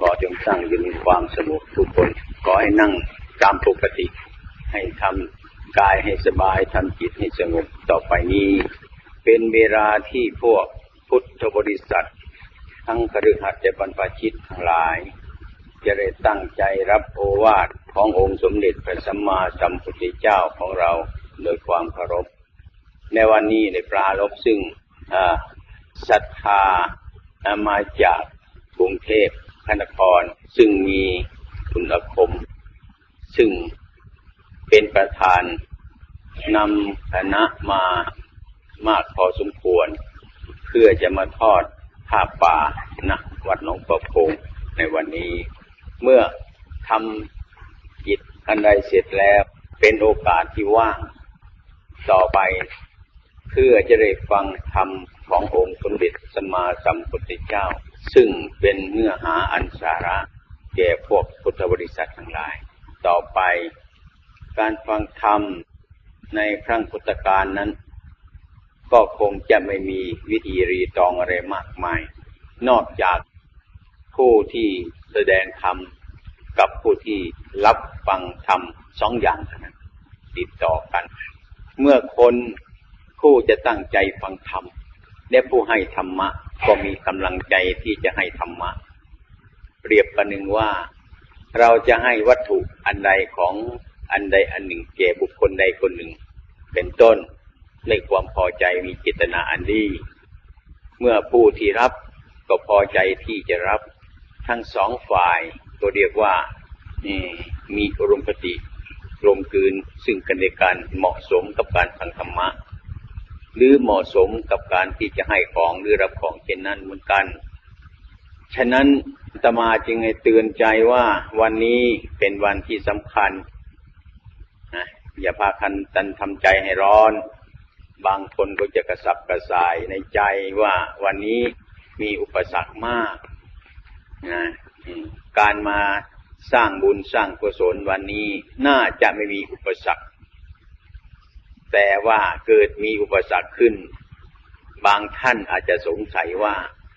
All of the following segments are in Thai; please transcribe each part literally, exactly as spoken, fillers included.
ขอจงตั้งอยู่ในความสงบทุกคนขอให้นั่งตามปกติให้ทำกายให้สบายทำจิตให้สงบต่อไปนี้เป็นเวลาที่พวกพุทธบริษัททั้งคฤหัสถ์และบรรพชิตทั้งหลายจะได้ตั้งใจรับโอวาทขององค์สมเด็จพระสัมมาสัมพุทธเจ้าของเราโดยความเคารพในวันนี้ได้ปรารภซึ่งศรัทธามาจากกรุงเทพพระนครซึ่งมีคุณอาคมซึ่งเป็นประธานนำคณะมามากพอสมควรเพื่อจะมาทอดผ้าป่าณวัดหนองประพงในวันนี้เมื่อทำกิจอันใดเสร็จแล้วเป็นโอกาสที่ว่างต่อไปเพื่อจะได้ฟังธรรมขององค์สมเด็จสัมมาสัมพุทธเจ้าซึ่งเป็นเนื้อหาอันสาระแก่พวกพุทธบริษัททั้งหลายต่อไปการฟังธรรมในครั้งพุทธกาลนั้นก็คงจะไม่มีวิธีรีตองอะไรมากมายนอกจากผู้ที่แสดงธรรมกับผู้ที่รับฟังธรรมสองอย่างเท่านั้นติดต่อกันเมื่อคนผู้จะตั้งใจฟังธรรมและผู้ให้ธรรมะก็มีกำลังใจที่จะให้ธรรมะเปรียบประหนึ่งว่าเราจะให้วัตถุอันใดของอันใดอันหนึ่งแก่บุคคลใดคนหนึ่งเป็นต้นในความพอใจมีเจตนาอันดีเมื่อผู้ที่รับก็พอใจที่จะรับทั้งสองฝ่ายก็เรียกว่ามีอารมณ์ปฏิกลมกลืนซึ่งกันและกันเหมาะสมกับการฟังธรรมะหรือเหมาะสมกับการที่จะให้ของหรือรับของเช่นนั้นเหมือนกันฉะนั้นอาตมาจึงให้เตือนใจว่าวันนี้เป็นวันที่สำคัญนะอย่าพากันตันทำใจให้ร้อนบางคนก็จะกระสับกระส่ายในใจว่าวันนี้มีอุปสรรคมากนะการมาสร้างบุญสร้างกุศลวันนี้น่าจะไม่มีอุปสรรคแต่ว่าเกิดมีอุปสรรคขึ้นบางท่านอาจจะสงสัยว่า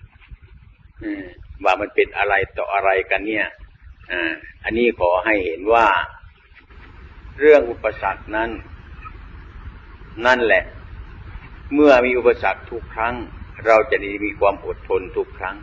ว่ามันเป็นอะไรต่ออะไรกันเนี่ยอ่าอันนี้ขอให้เห็นว่าเรื่องอุปสรรคนั้นนั่นแหละเมื่อมีอุปสรรคทุกครั้งเราจะมีความอดทนทุกครั้ง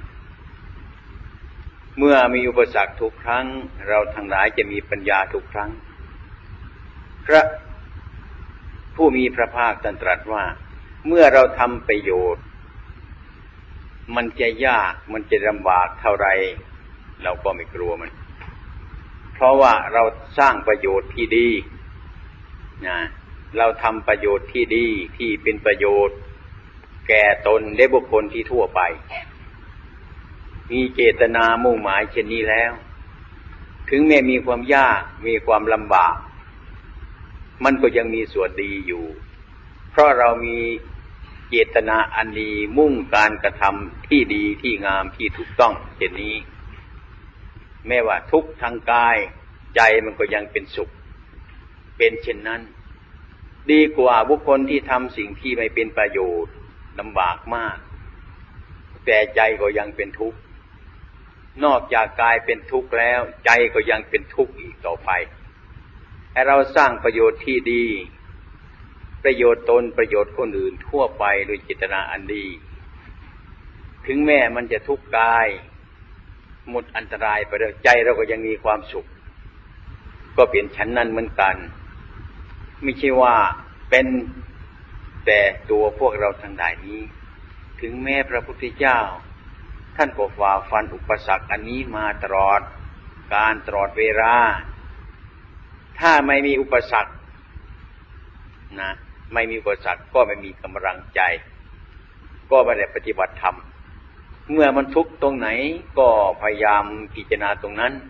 เมื่อมีอุปสรรคทุกครั้งเราทั้งหลายจะมีปัญญาทุกครั้งพระผู้มีพระภาคตรัสว่าเมื่อเราทำประโยชน์มันจะยากมันจะลำบากเท่าไรเราก็ไม่กลัวมันเพราะว่าเราสร้างประโยชน์ที่ดีนะเราทำประโยชน์ที่ดีที่เป็นประโยชน์แก่ตนและบุคคลที่ทั่วไปมีเจตนามุ่งหมายเช่นนี้แล้วถึงแม้มีความยากมีความลำบากมันก็ยังมีส่วนดีอยู่เพราะเรามีเจตนาอันดีมุ่งการกระทำที่ดีที่งามที่ถูกต้องเช่นนี้แม้ว่าทุกข์ทางกายใจมันก็ยังเป็นสุขเป็นเช่นนั้นดีกว่าบุคคลที่ทำสิ่งที่ไม่เป็นประโยชน์ลำบากมากแต่ใจก็ยังเป็นทุกข์นอกจากกายเป็นทุกข์แล้วใจก็ยังเป็นทุกข์อีกต่อไปให้เราสร้างประโยชน์ที่ดีประโยชน์ตนประโยชน์คนอื่นทั่วไปโดยเจตนาอันดีถึงแม้มันจะทุกข์กายหมดอันตรายไปแล้วใจเราก็ยังมีความสุขก็เป็นฉันนั้นเหมือนกันไม่ใช่ว่าเป็นแต่ตัวพวกเราทั้งหลายนี้ถึงแม้พระพุทธเจ้าท่านก็ฝ่าฟันอุปสรรคอันนี้มาตลอดการตลอดเวลาถ้าไม่มีอุปสรรคนะไม่มีอุปสรรคก็ไม่มีกำลังใจก็ไม่ได้ปฏิบัติธรรมเมื่อมันทุกข์ตรงไหนก็พยายามพิจารณาตรงนั้น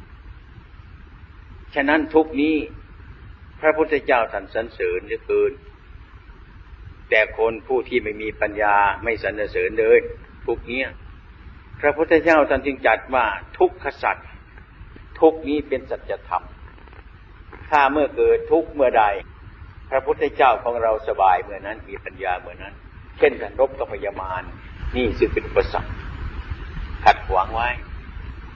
ฉะนั้นทุกข์นี้พระพุทธเจ้าท่านสรรเสริญเหลือเกินแต่คนผู้ที่ไม่มีปัญญาไม่สรรเสริญเลยทุกข์นี้พระพุทธเจ้าท่านจึงจัดว่าทุกขสัจทุกข์นี้เป็นสัจธรรมถ้าเมื่อเกิดทุกข์เมื่อใดพระพุทธเจ้าของเราสบายเมื่อนั้นมีปัญญาเมื่อนั้นเช่นการรบกับพยามารนี่ซึ่งเป็นอุปสรรคขัดขวางไว้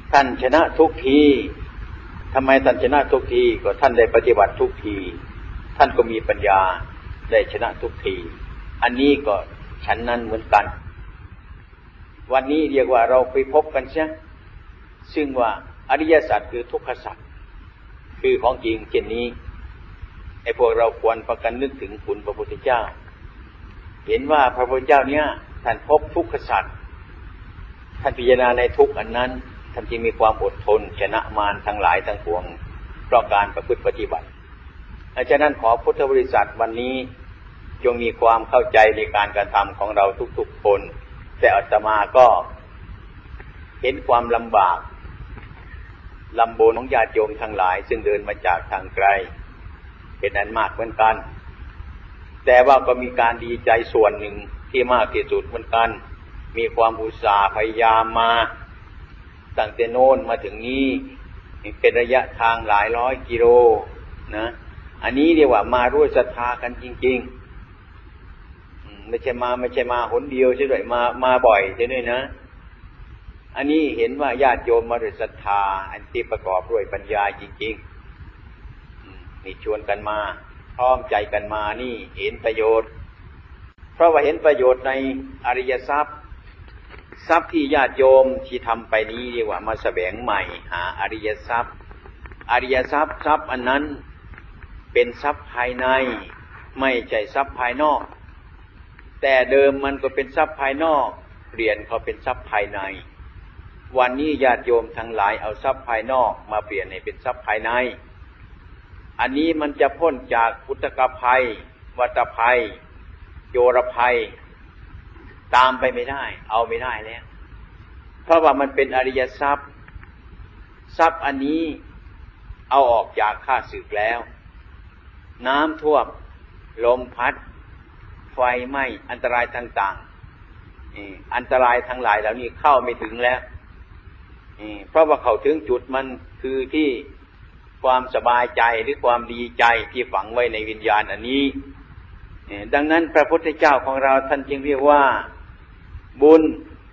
ท่านชนะทุกทีทำไมท่านชนะทุกทีก็ท่านได้ปฏิบัติทุกทีท่านก็มีปัญญาได้ชนะทุกทีอันนี้ก็ฉันนั้นเหมือนกันวันนี้เรียกว่าเราไปพบกันใช่ซึ่งว่าอริยสัจคือทุกขสัจคือของจริงเช่นนี้ไอ้พวกเราควรประกันนึกถึงคุณพระพุทธเจ้าเห็นว่าพระพุทธเจ้าเนี่ยท่านพบทุกขสัจท่านพิจารณาในทุกอันนั้นท่านจึงมีความอดทนชนะมารทั้งหลายทั้งปวงเพราะการประพฤติปฏิบัติดังนั้นขอพุทธบริษัทวันนี้จงมีความเข้าใจในการกระทำของเราทุกๆคนแต่อาตมาก็เห็นความลำบากลำบนของญาติโยมทั้งหลายซึ่งเดินมาจากทางไกลเป็นอันมากเหมือนกันแต่ว่าก็มีการดีใจส่วนหนึ่งที่มากที่สุดเหมือนกันมีความอุตสาห์พยายามมาตั้งแต่โน้นมาถึงนี้เป็นระยะทางหลายร้อยกิโลนะอันนี้เรียกว่ามาร่วมศรัทธากันจริงๆไม่ใช่มาไม่ใช่มาหนเดียวใช่ไหมมามาบ่อยใช่ไหมนะอันนี้เห็นว่าญาติโยมมาด้วยศรัทธาอันที่ประกอบด้วยปัญญาจริงๆนี่ชวนกันมาพร้อมใจกันมานี่เห็นประโยชน์เพราะว่าเห็นประโยชน์ในอริยทรัพย์ทรัพย์ที่ญาติโยมที่ทำไปนี้เรียกว่ามาแสวงใหม่หาอริยทรัพย์อริยทรัพย์ทรัพย์อันนั้นเป็นทรัพย์ภายในไม่ใช่ทรัพย์ภายนอกแต่เดิมมันก็เป็นทรัพย์ภายนอกเปลี่ยนเขาเป็นทรัพย์ภายในวันนี้ญาติโยมทั้งหลายเอาทรัพย์ภายนอกมาเปลี่ยนให้เป็นทรัพย์ภายในอันนี้มันจะพ้นจากอุทกภัยวัฏภัยโยรภัยตามไปไม่ได้เอาไม่ได้แล้วเพราะว่ามันเป็นอริยทรัพย์ทรัพย์อันนี้เอาออกจากข้าศึกแล้วน้ำท่วมลมพัดไฟไหม้อันตรายต่างๆอันตรายทั้งหลายเหล่านี้เข้าไม่ถึงแล้วเพราะว่าเขาถึงจุดมันคือที่ความสบายใจหรือความดีใจที่ฝังไว้ในวิญญาณอันนี้ดังนั้นพระพุทธเจ้าของเราท่านจึงเรียกว่าบุญ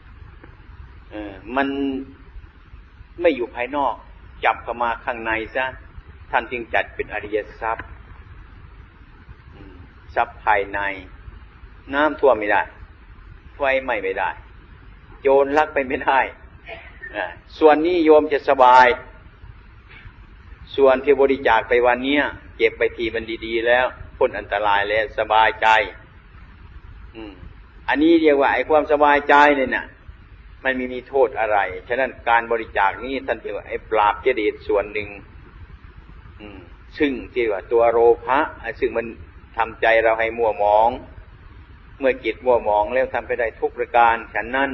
มันไม่อยู่ภายนอกจับเข้ามาข้างในซะท่านจึงจัดเป็นอริยทรัพย์ทรัพย์ภายในน้ำท่วมไม่ได้ไฟไหม้ไม่ได้โจรลักไปไม่ได้ส่วนนี้โยมจะสบายส่วนที่บริจาคไปวันนี้เก็บไปทีมันดีๆแล้วพ้นอันตรายแล้วสบายใจอืมอันนี้เรียกว่าไอ้ความสบายใจเนี่ยน่ะมันไม่มีโทษอะไรฉะนั้นการบริจาคนี้ท่านเรียกว่าไอ้ปราบกิเลสส่วนหนึ่งอืมซึ่งที่ว่าตัวโลภะซึ่งมันทำใจเราให้มัวหมองเมื่อจิตมัวหมองแล้วทำไปได้ทุกประการฉะนั้น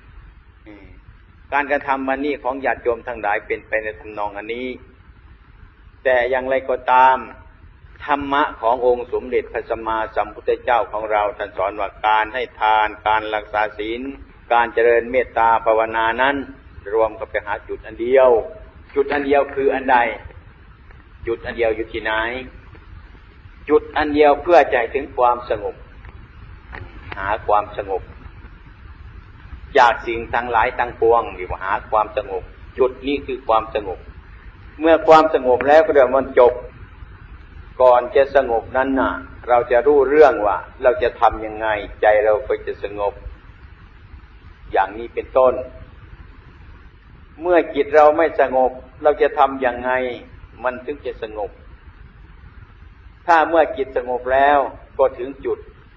การกระทำมันนี้ของญาติโยมทั้งหลายเป็นไปในทำนองอันนี้แต่อย่างไรก็ตามธรรมะขององค์สมเด็จพระสัมมาสัมพุทธเจ้าของเราท่านสอนว่าการให้ทานการรักษาศีลการเจริญเมตตาภาวนานั้นรวมกันไปหาจุดอันเดียวจุดอันเดียวคืออันใดจุดอันเดียวอยู่ที่ไหนจุดอันเดียวเพื่อใจถึงความสงบหาความสงบจากสิ่งทั้งหลายทั้งปวงหรือว่าหาความสงบจุดนี้คือความสงบเมื่อความสงบแล้วก็เดี๋ยวมันจบก่อนจะสงบนั้นน่ะเราจะรู้เรื่องว่าเราจะทำยังไงใจเราก็จะสงบอย่างนี้เป็นต้นเมื่อจิตเราไม่สงบเราจะทำยังไงมันถึงจะสงบถ้าเมื่อจิตสงบแล้วก็ถึงจุด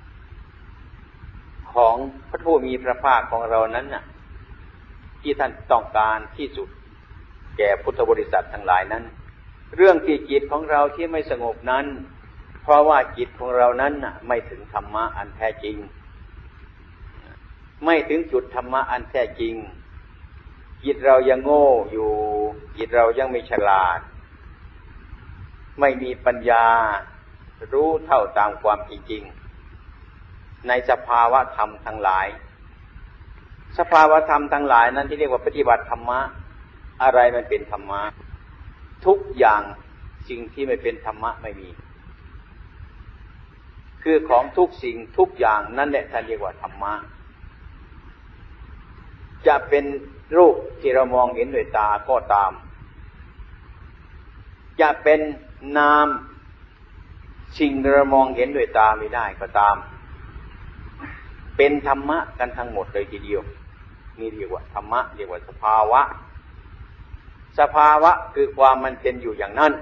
ของพระผู้มีพระภาคของเรานั้นน่ะที่ท่านต้องการที่สุดแก่พุทธบริษัททั้งหลายนั้นเรื่องที่จิตของเราที่ไม่สงบนั้นเพราะว่าจิตของเรานั้นน่ะไม่ถึงธรรมะอันแท้จริงไม่ถึงจุดธรรมะอันแท้จริงจิตเรายังโง่อยู่จิตเรายังไม่ฉลาดไม่มีปัญญารู้เท่าตามความจริงในสภาวะธรรมทั้งหลายสภาวะธรรมทั้งหลายนั้นที่เรียกว่าปฏิบัติธรรมะอะไรมันเป็นธรรมะทุกอย่างสิ่งที่ไม่เป็นธรรมะไม่มีคือของทุกสิ่งทุกอย่างนั่นแหละท่านเรียกว่าธรรมะจะเป็นรูปที่เรามองเห็นด้วยตาก็ตามจะเป็นนามสิ่งที่เรามองเห็นด้วยตาไม่ได้ก็ตามเป็นธรรมะกันทั้งหมดเลยทีเดียวนี่เรียกว่าธรรมะเรียกว่าสภาวะสภาวะคือความมันเป็นอยู่อย่างนั้น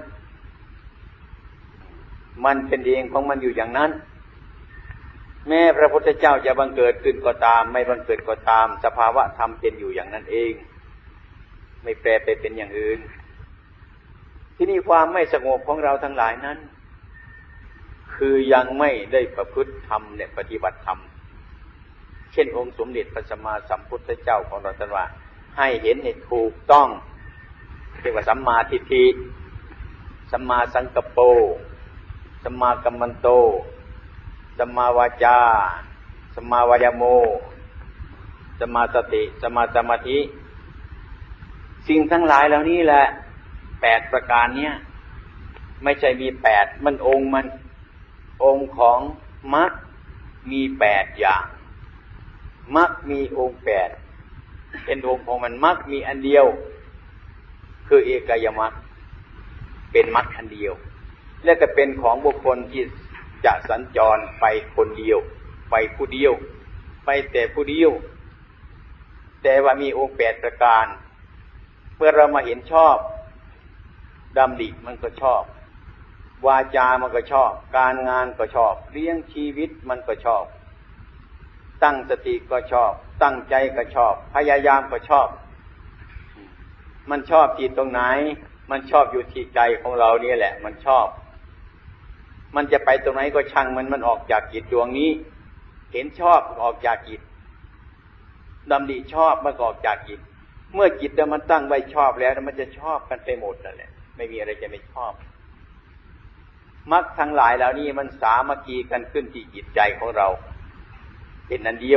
มันเป็นเองของมันอยู่อย่างนั้นแม้พระพุทธเจ้าจะบังเกิดขึ้นก็ตามไม่บังเกิดก็ตามสภาวะธรรมเป็นอยู่อย่างนั้นเองไม่แปรไปเป็นอย่างอื่นที่นี่ความไม่สงบของเราทั้งหลายนั้นคือยังไม่ได้ประพฤติธรรมและปฏิบัติธรรมเช่นองค์สมเด็จพระสัมมาสัมพุทธเจ้าของเราตรัสว่าให้เห็นให้ถูกต้องเรียกว่าสัมมาทิฏฐิสัมมาสังกัปโปสัมมากัมมันโตสัมมาวาจาสัมมาวายโมสัมมาสติสัมมาสมาธิสิ่งทั้งหลายเหล่านี้แหละแปดประการเนี้ยไม่ใช่มีแปดมันองค์มันองค์ของมรรคมีแปดอย่างมรรคมีองค์แปดเป็นองค์ของมันมรรคมีอันเดียวคือเอกายมรรคเป็นมรรคอันเดียวและก็เป็นของบุคคลที่จะสัญจรไปคนเดียวไปผู้เดียวไปแต่ผู้เดียวแต่ว่ามีองค์แปดประการเมื่อเรามาเห็นชอบดำริมันก็ชอบวาจามันก็ชอบการงานก็ชอบเลี้ยงชีวิตมันก็ชอบตั้งสติก็ชอบตั้งใจก็ชอบพยายามก็ชอบมันชอบที่ตรงไหนมันชอบอยู่ที่ใจของเรานี่แหละมันชอบมันจะไปตรงไหนก็ช่างมันมันออกจากจิตดวงนี้เห็นชอบออกจากจิตดำริชอบมันออกจากจิตเมื่อจิตมันตั้งไว้ชอบแล้วมันจะชอบกันไปหมดนั่นแหละไม่มีอะไรจะไม่ชอบมรรคทั้งหลายเหล่านี้มันสามัคคีกันขึ้นที่จิตใจของเราเป็นอันเดียว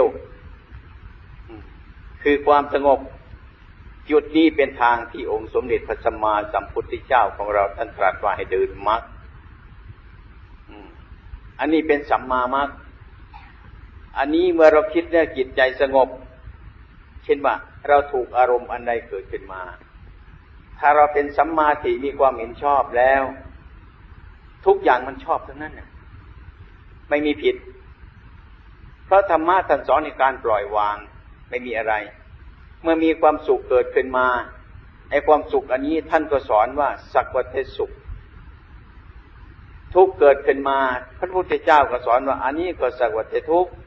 คือความสงบจุดนี้เป็นทางที่องค์สมเด็จพระสัมมาสัมพุทธเจ้าของเราท่านตรัสว่าให้เดินมรรคอันนี้เป็นสัมมามรรคอันนี้เมื่อเราคิดแล้วจิตใจสงบเช่นว่าเราถูกอารมณ์อันใดเกิดขึ้นมาถ้าเราเป็นสัมมาทิฏฐิมีความเห็นชอบแล้วทุกอย่างมันชอบทั้งนั้นน่ะไม่มีผิดเพราะธรรมะท่านสอนในการปล่อยวางไม่มีอะไรเมื่อมีความสุขเกิดขึ้นมาไอ้ความสุขอันนี้ท่านก็สอนว่าสักวัฏสุขทุกข์เกิดขึ้นมาพระพุทธเจ้าก็สอนว่าอันนี้ก็สักวัฏทุกข์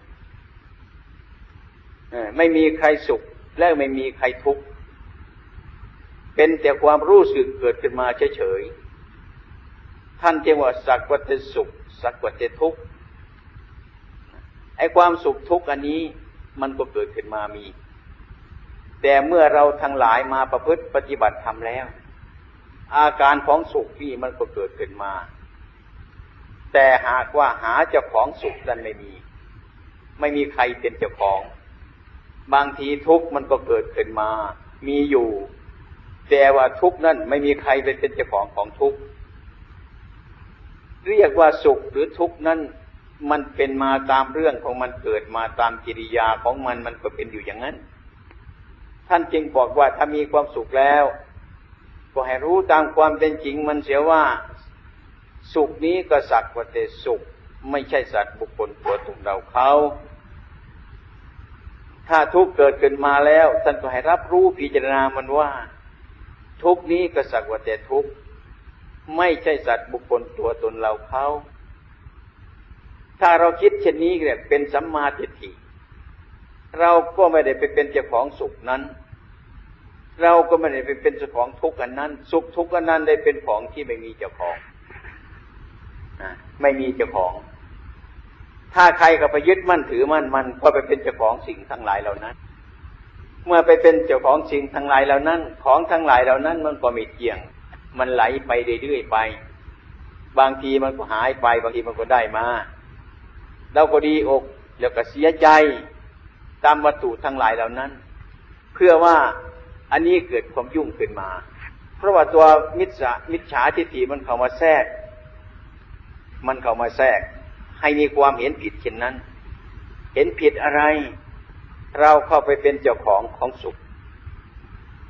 ไม่มีใครสุขและไม่มีใครทุกข์เป็นแต่ความรู้สึกเกิดขึ้นมาเฉยๆท่านจึงว่าสักวัฏสุขสักวัฏทุกข์ไอ้ความสุขทุกข์อันนี้มันก็เกิดขึ้นมามีแต่เมื่อเราทั้งหลายมาประพฤติปฏิบัติธรรมแล้วอาการของสุขนี่มันก็เกิดขึ้นมาแต่หากว่าหาเจ้าของสุขนั้นไม่มีไม่มีใครเป็นเจ้าของบางทีทุกข์มันก็เกิดขึ้นมามีอยู่แต่ว่าทุกข์นั้นไม่มีใครเป็นเจ้าของของทุกข์เรียกว่าสุขหรือทุกข์นั้นมันเป็นมาตามเรื่องของมันเกิดมาตามกิริยาของมันมันก็เป็นอยู่อย่างนั้นท่านจึงบอกว่าถ้ามีความสุขแล้วก็ให้รู้ตามความเป็นจริงมันเสียว่าสุขนี้ก็สักว่าแต่สุขไม่ใช่สัตว์บุคคลตัวตนเราเขาถ้าทุกข์เกิดขึ้นมาแล้วท่านก็ให้รับรู้พิจารณามันว่าทุกข์นี้ก็สักว่าแต่ทุกข์ไม่ใช่สัตว์บุคคลตัวตนเราเขาถ้าเราคิดเช่นนี้เนี่ยเป็นสัมมาทิฏฐิเราก็ไม่ได้ไปเป็นเจ้าของสุขนั้นเราก็ไม่ได้ไปเป็นเจ้าของทุกข์อันนั้นสุขทุกข์อันนั้นได้เป็นของที่ไม่มีเจ้าของไม่มีเจ้าของถ้าใครก็ไปยึดมั่นถือมั่นมันก็ไปเป็นเจ้าของสิ่งทั้งหลายเหล่านั้นเมื่อไปเป็นเจ้าของสิ่งทั้งหลายเหล่านั้นของทั้งหลายเหล่านั้นมันก็ไม่เที่ยงมันไหลไปเรื่อยๆไปบางทีมันก็หายไปบางทีมันก็ได้มาเราก็ดีอกแล้วก็เสียใจตามวัตถุทั้งหลายเหล่านั้นเพื่อว่าอันนี้เกิดความยุ่งขึ้นมาเพราะว่าตัวมิจฉามิจฉาทิฏฐิมันเข้ามาแทรกมันเข้ามาแทรกให้มีความเห็นผิดเช่นนั้นเห็นผิดอะไรเราเข้าไปเป็นเจ้าของของสุข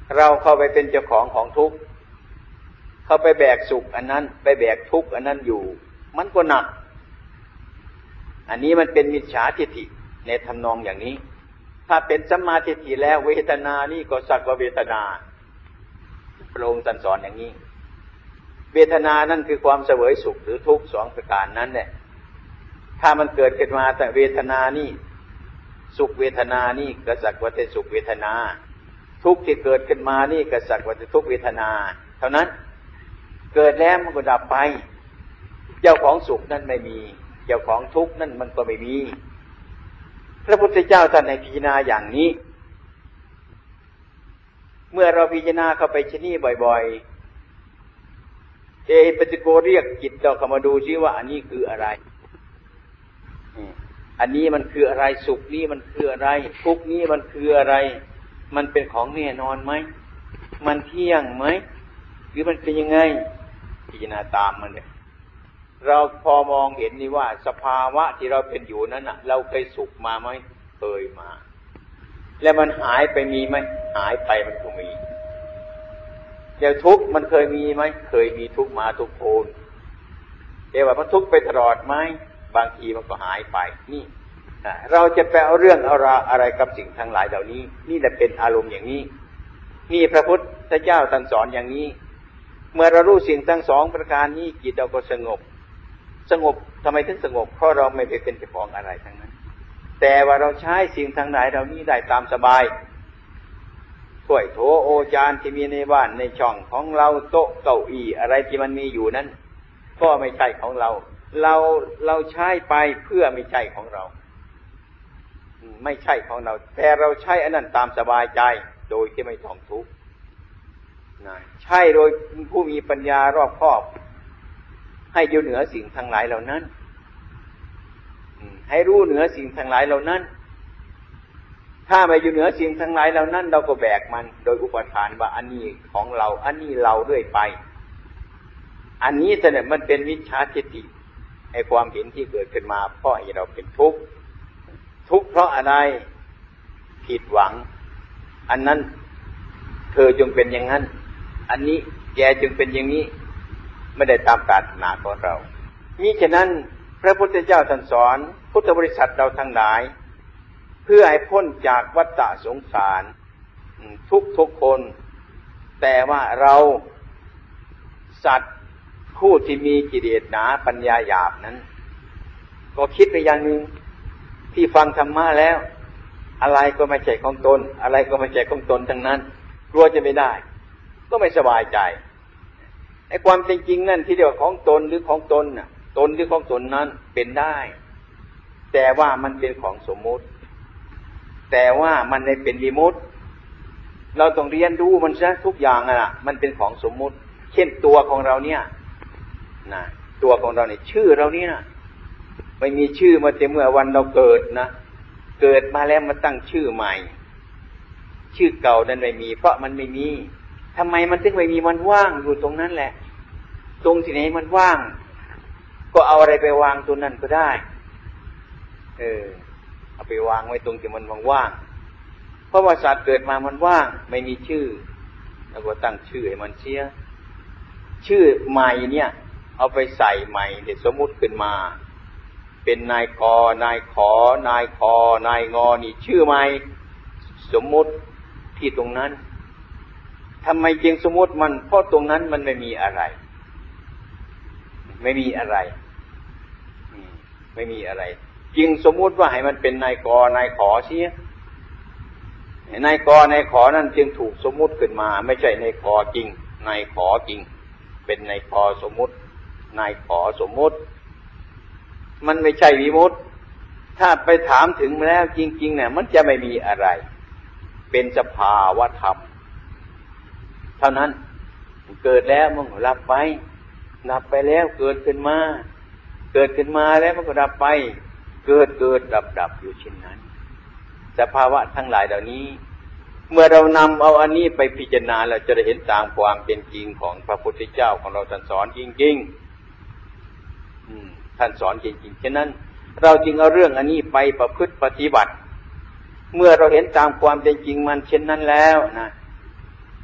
เราเข้าไปเป็นเจ้าของของทุกข์เข้าไปแบกสุขอันนั้นไปแบกทุกข์อันนั้นอยู่มันก็หนักอันนี้มันเป็นมิจฉาทิฏฐิในทำนองอย่างนี้ถ้าเป็นสัมมาทิฏฐิแล้วเวทนานี่ก็สักว่าเวทนาพระองค์สอนอย่างนี้เวทนานั่นคือความเสวยสุขหรือทุกข์สองประการนั้นแหละถ้ามันเกิดขึ้นมาแต่เวทนานี่สุขเวทนานี่ก็สักว่าเป็นสุขเวทนาทุกข์ที่เกิดขึ้นมานี่ก็สักว่าเป็นทุกขเวทนาเท่านั้นเกิดแล้วมันก็ดับไปเจ้าของสุขนั่นไม่มีเจ้าของทุกข์นั่นมันก็ไม่มีพระพุทธเจ้าท่านให้พิจารณาอย่างนี้เมื่อเราพิจารณาเข้าไปชนี่บ่อยๆเอปัจจโกเรียกจิตเราเข้ามาดูซิว่าอันนี้คืออะไรอันนี้มันคืออะไรสุขนี้มันคืออะไรทุกข์นี้มันคืออะไรมันเป็นของแน่นอนไหมมันเที่ยงไหมหรือมันเป็นยังไงพิจารณาตามมันเนี่ยเราพอมองเห็นนี่ว่าสภาวะที่เราเป็นอยู่นั้นน่ะเราเคยสุขมาไหมเคยมาแล้วมันหายไปมีไหมหายไปมันก็มีเดี๋ยวทุกข์มันเคยมีไหมเคยมีทุกข์มาทุกโคนเดี๋ยวว่ามันทุกข์ไปตลอดไหมบางทีมันก็หายไปนี่เราจะไปเอาเรื่องเอาราอะไรกับสิ่งทั้งหลายเหล่านี้นี่แหละเป็นอารมณ์อย่างนี้นี่พระพุทธเจ้าท่านสอนอย่างนี้เมื่อเรารู้สิ่งทั้งสองประการนี้จิตเราก็สงบสงบทำไมถึงสงบเพราะเราไม่ไปเป็นเจ้าของอะไรทั้งนั้นแต่ว่าเราใช้สิ่งทั้งหลายเหล่านี้ได้ตามสบายถ้วยโถโอจานที่มีในบ้านในช่องของเราโต๊ะเก้าอี้อะไรที่มันมีอยู่นั้นก็ไม่ใช่ของเราเราเราใช้ไปเพื่อไม่ใช่ของเราไม่ใช่ของเราแต่เราใช้อันนั้นตามสบายใจโดยที่ไม่ต้องทุกข์นะใช่โดยผู้มีปัญญารอบคอบให้อยู่เหนือสิ่งทั้งหลายเหล่านั้นให้รู้เหนือสิ่งทั้งหลายเหล่านั้นถ้าไม่อยู่เหนือสิ่งทั้งหลายเหล่านั้นเราก็แบกมันโดยอุปทานว่าอันนี้ของเราอันนี้เราด้วยไปอันนี้แต่เนี่ยมันเป็นมิจฉาทิฏฐิไอ้ความเห็นที่เกิดขึ้นมาเพราะให้เราเป็นทุกข์ทุกข์เพราะอะไรผิดหวังอันนั้นเธอจงเป็นอย่างนั้นอันนี้แกจึงเป็นอย่างนี้ไม่ได้ตามปรารถนาของเรามิฉะนั้นพระพุทธเจ้าท่านสอนพุทธบริษัทเราทั้งหลายเพื่อให้พ้นจากวัฏฏะสงสารทุกทุกคนแต่ว่าเราสัตว์ผู้ที่มีกิเลสหนาปัญญาหยาบนั้นก็คิดไปอย่างนึงที่ฟังธรรมะแล้วอะไรก็ไม่ใช่ของตนอะไรก็ไม่ใช่ของตนทั้งนั้นกลัวจะไม่ได้ก็ไม่สบายใจไอ้ความจริงๆนั่นที่เรียกว่าของตนหรือของตนน่ะตนหรือของตนนั้นเป็นได้แต่ว่ามันเป็นของสมมุติแต่ว่ามันไม่เป็นวิมุตติเราต้องเรียนรู้มันซะทุกอย่างอ่ะมันเป็นของสมมุติเช่นตัวของเราเนี่ยนะตัวของเราเนี่ยชื่อเราเนี่ยไม่มีชื่อมาแต่เมื่อวันเราเกิดนะเกิดมาแล้วมาตั้งชื่อใหม่ชื่อเก่านั้นไม่มีเพราะมันไม่มีทำไมมันถึงไม่มีมันว่างอยู่ตรงนั้นแหละตรงที่ไหนมันว่างก็เอาอะไรไปวางตัวนั้นก็ได้เออเอาไปวางไว้ตรงที่มันว่างๆเพราะว่าสัตว์เกิดมามันว่างไม่มีชื่อแล้วก็ตั้งชื่อให้มันเสียชื่อใหม่เนี่ยเอาไปใส่ใหม่เดี๋ยวสมมุติขึ้นมาเป็นนายกนายขอนายคอนายงอนี่ชื่อใหม่สมมุติที่ตรงนั้นทำไมจึงสมมุติมันเพราะตรงนั้นมันไม่มีอะไรไม่มีอะไรไม่มีอะไรจึงสมมุติว่าให้มันเป็นนายกนายขอเสียนายกนายขอนั่นจึงถูกสมมุติขึ้นมาไม่ใช่นายขอจริงนายขอจริงเป็นนายขอสมมุตินายขอสมมุติมันไม่ใช่วิมุตติถ้าไปถามถึงแล้วจริงๆเนี่ยมันจะไม่มีอะไรเป็นสภาวะธรรมเท่านั้นเกิดแล้วมันก็ดับไปดับไปแล้วเกิดขึ้นมาเกิดขึ้นมาแล้วมันก็ดับไปเกิดเกิดดับดับอยู่เช่นนั้นสภาวะทั้งหลายเหล่านี้เมื่อเรานำเอาอันนี้ไปพิจารณาเราจะได้เห็นตามความเป็นจริงของพระพุทธเจ้าของเราท่านสอนจริงๆท่านสอนจริงๆฉะนั้นเราจึงเอาเรื่องอันนี้ไปประพฤติปฏิบัติเมื่อเราเห็นตามความเป็นจริงมันเช่นนั้นแล้วนะ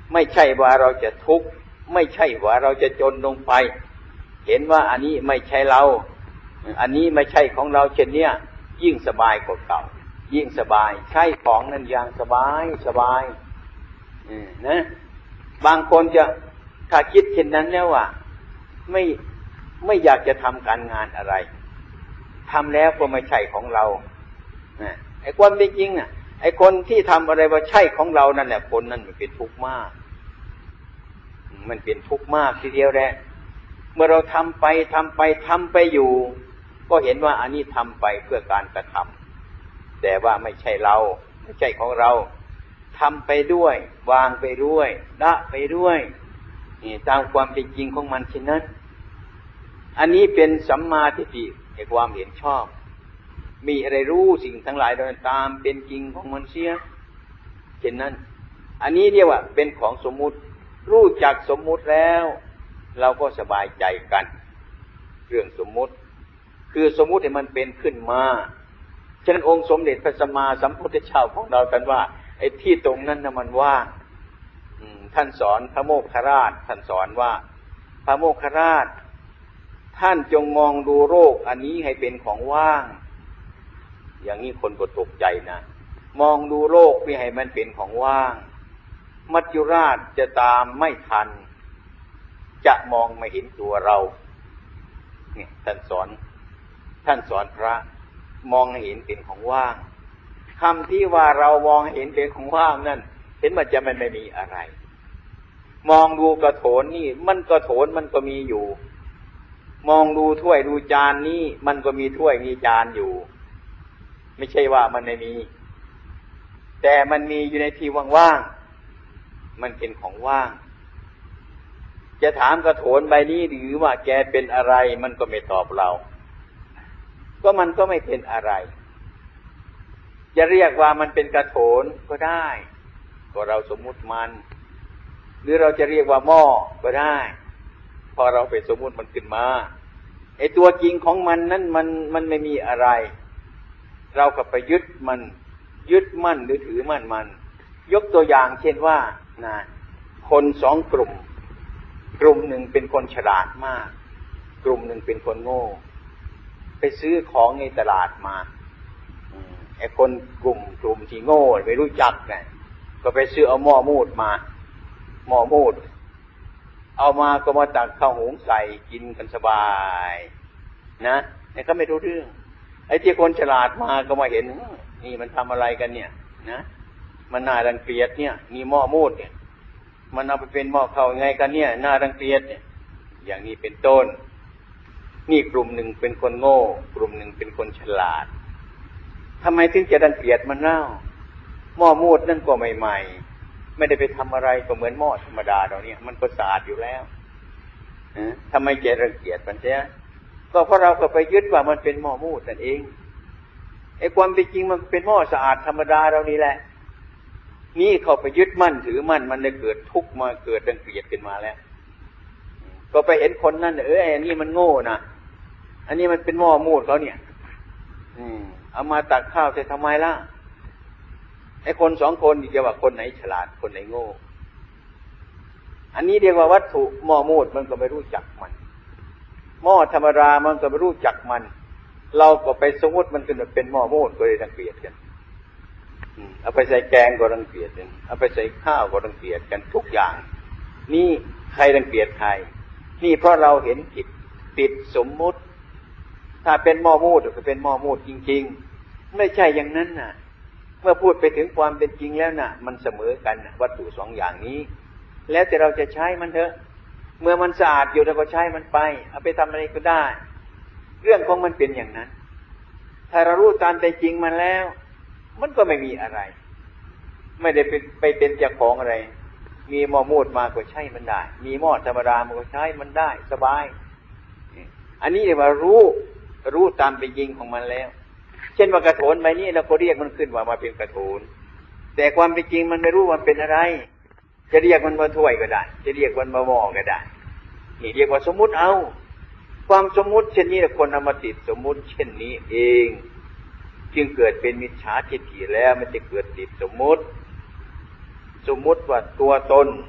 ไม่ใช่ว่าเราจะทุกข์ไม่ใช่ว่าเราจะจนลงไปเห็นว่าอันนี้ไม่ใช่เราอันนี้ไม่ใช่ของเราเช่นเนี้ยยิ่งสบายกว่าเก่ายิ่งสบายใช้ของนั้นอย่างสบายสบายนะบางคนจะถ้าคิดเช่นนั้นแล้วว่าไม่ไม่อยากจะทำการงานอะไรทำแล้วก็ไม่ใช่ของเราไอ้ความเป็นจริงอ่ะไอ้คนที่ทำอะไรว่าใช่ของเรานั่นแหละคนนั้นมันเป็นทุกข์มากมันเป็นทุกข์มากทีเดียวแหละเมื่อเราทำไปทำไปทำไปอยู่ก็เห็นว่าอันนี้ทำไปเพื่อการกระทำแต่ว่าไม่ใช่เราไม่ใช่ของเราทำไปด้วยวางไปด้วยละไปด้วยนี่ตามความเป็นจริงของมันเช่นนั้นอันนี้เป็นสัมมาทิฏฐิในความเห็นชอบมีอะไรรู้สิ่งทั้งหลายโดยตามเป็นจริงของมันเสียเช่นนั้นอันนี้เรียกว่าเป็นของสมมุติรู้จักสมมุติแล้วเราก็สบายใจกันเรื่องสมมุติคือสมมุติให้มันเป็นขึ้นมาฉะนั้นองค์สมเด็จพระสัมมาสัมพุทธเจ้าของเราท่านว่าไอ้ที่ตรงนั้นน่ะมันว่างท่านสอนพระโมคคัลลาชท่านสอนว่าพระโมคคัลลาชท่านจงมองดูโรคอันนี้ให้เป็นของว่างอย่างนี้คนก็ตกใจนะมองดูโรคนี่ให้มันเป็นของว่างมัจจุราชจะตามไม่ทันจะมองไม่เห็นตัวเราเนี่ยท่านสอนท่านสอนพระมองให้เห็นเป็นของว่างคำที่ว่าเรามองเห็นเป็นของว่างนั่นเห็นมันจะมันไม่มีอะไรมองดูกระโถนนี่มันกระโถนมันก็มีอยู่มองดูถ้วยดูจานนี่มันก็มีถ้วยมีจานอยู่ไม่ใช่ว่ามันไม่มีแต่มันมีอยู่ในที่ว่างๆมันเป็นของว่างจะถามกระโถนใบนี้หรือว่าแกเป็นอะไรมันก็ไม่ตอบเราก็มันก็ไม่เป็นอะไรจะเรียกว่ามันเป็นกระโถนก็ได้ก็เราสมมุติมันหรือเราจะเรียกว่าหม้อก็ได้พอเราไปสมมุติมันขึ้นมาไอ้ตัวจริงของมันนั้นมันมันไม่มีอะไรเราก็ไปยึดมันยึดมั่นหรือถือมั่นมันยกตัวอย่างเช่นว่านะคนสองกลุ่มกลุ่มหนึ่งเป็นคนฉลาดมากกลุ่มหนึ่งเป็นคนโง่ไปซื้อของในตลาดมาไอ้คนกลุ่มกลุ่มที่โง่ไม่รู้จักเนี่ยก็ไปซื้อเอาหม้อมูดมาหม้อมูดเอามาก็มาตักข้าวหุงใส่กินกันสบายนะเนี่ยก็ไม่รู้เรื่องไอ้ที่คนฉลาดมาก็มาเห็นนี่มันทำอะไรกันเนี่ยนะมันน่ารังเกียจเนี่ยมีหม้อมูดเนี่ยมันเอาไปเป็นหม้อข้าวไงกันเนี่ยน่ารังเกียจเนี่ยอย่างนี้เป็นต้นนี่กลุ่มหนึ่งเป็นคนโง่กลุ่มหนึ่งเป็นคนฉลาดทำไมถึงจะรังเกียจมันเล่าหม้อมูดนั่นก็ใหม่ๆไม่ได้ไปทำอะไรก็เหมือนหม้อธรรมดาเราเนี่ยมันก็สะอาดอยู่แล้วทำไมจะรังเกียจมันเสียก็เพราะเราก็ไปยึดว่ามันเป็นหม้อมูดนั่นเองไอ้ความเป็นจริงมันเป็นหม้อสะอาดธรรมดาเรานี่แหละนี่เขาไปยึดมั่นถือมั่นมันเลยเกิดทุกข์มาเกิดรังเกียจขึ้นมาแล้วก็ไปเห็นคนนั่นเอออันนี้มันโง่นะอันนี้มันเป็นหม้อมูดเขาเนี่ยอืมเอามาตักข้าวจะทำไมล่ะไอ้คนสองคนนี่จะว่าคนไหนฉลาดคนไหนโง่อันนี้เรียกว่าวัตถุหม้อมูดมันก็ไม่รู้จักมันหม้อธรรมดามันก็ไม่รู้จักมันเราก็ไปสมมติมันขึ้นมาเป็นหม้อมูดก็เลยรังเกียจกันเอาไปใส่แกงก็รังเกียจกันเอาไปใส่ข้าวก็รังเกียจกันทุกอย่างนี่ใครรังเกียจใครนี่เพราะเราเห็นผิดติดสมมุติถ้าเป็นหม้อมูดก็เป็นหม้อมูดจริงๆไม่ใช่อย่างนั้นน่ะเมื่อพูดไปถึงความเป็นจริงแล้วน่ะมันเสมอกันวัตถุสองอย่างนี้แล้วแต่เราจะใช้มันเถอะเมื่อมันสะอาดอยู่เราก็ใช้มันไปเอาไปทำอะไรก็ได้เรื่องของมันเป็นอย่างนั้นถ้าเรารู้ตามใจจริงมันแล้วมันก็ไม่มีอะไรไม่ได้เป็นไปเป็นเจ้าของอะไรมีหม้อมูดมาก็ใช้มันได้มีหม้อธรรมดามันก็ใช้มันได้สบายอันนี้เรียกว่ารู้รู้ตามเป็นจริงของมันแล้วเช่นว่ากระโถนใบนี้เราก็เรียกมันขึ้นว่ามาเป็นกระโถนแต่ความเป็นจริงมันไม่รู้ว่าเป็นอะไรจะเรียกมันว่าถ้วยก็ได้จะเรียกมันว่าหม้อก็ได้นี่เรียกว่าสมมุติเอาความสมมุติเช่นนี้คนเอามาติดสมมุติเช่นนี้เองจึงเกิดเป็นมิจฉาทิฏฐิแล้วมันจะเกิดติดสมมุติสมมุติว่าตัวตน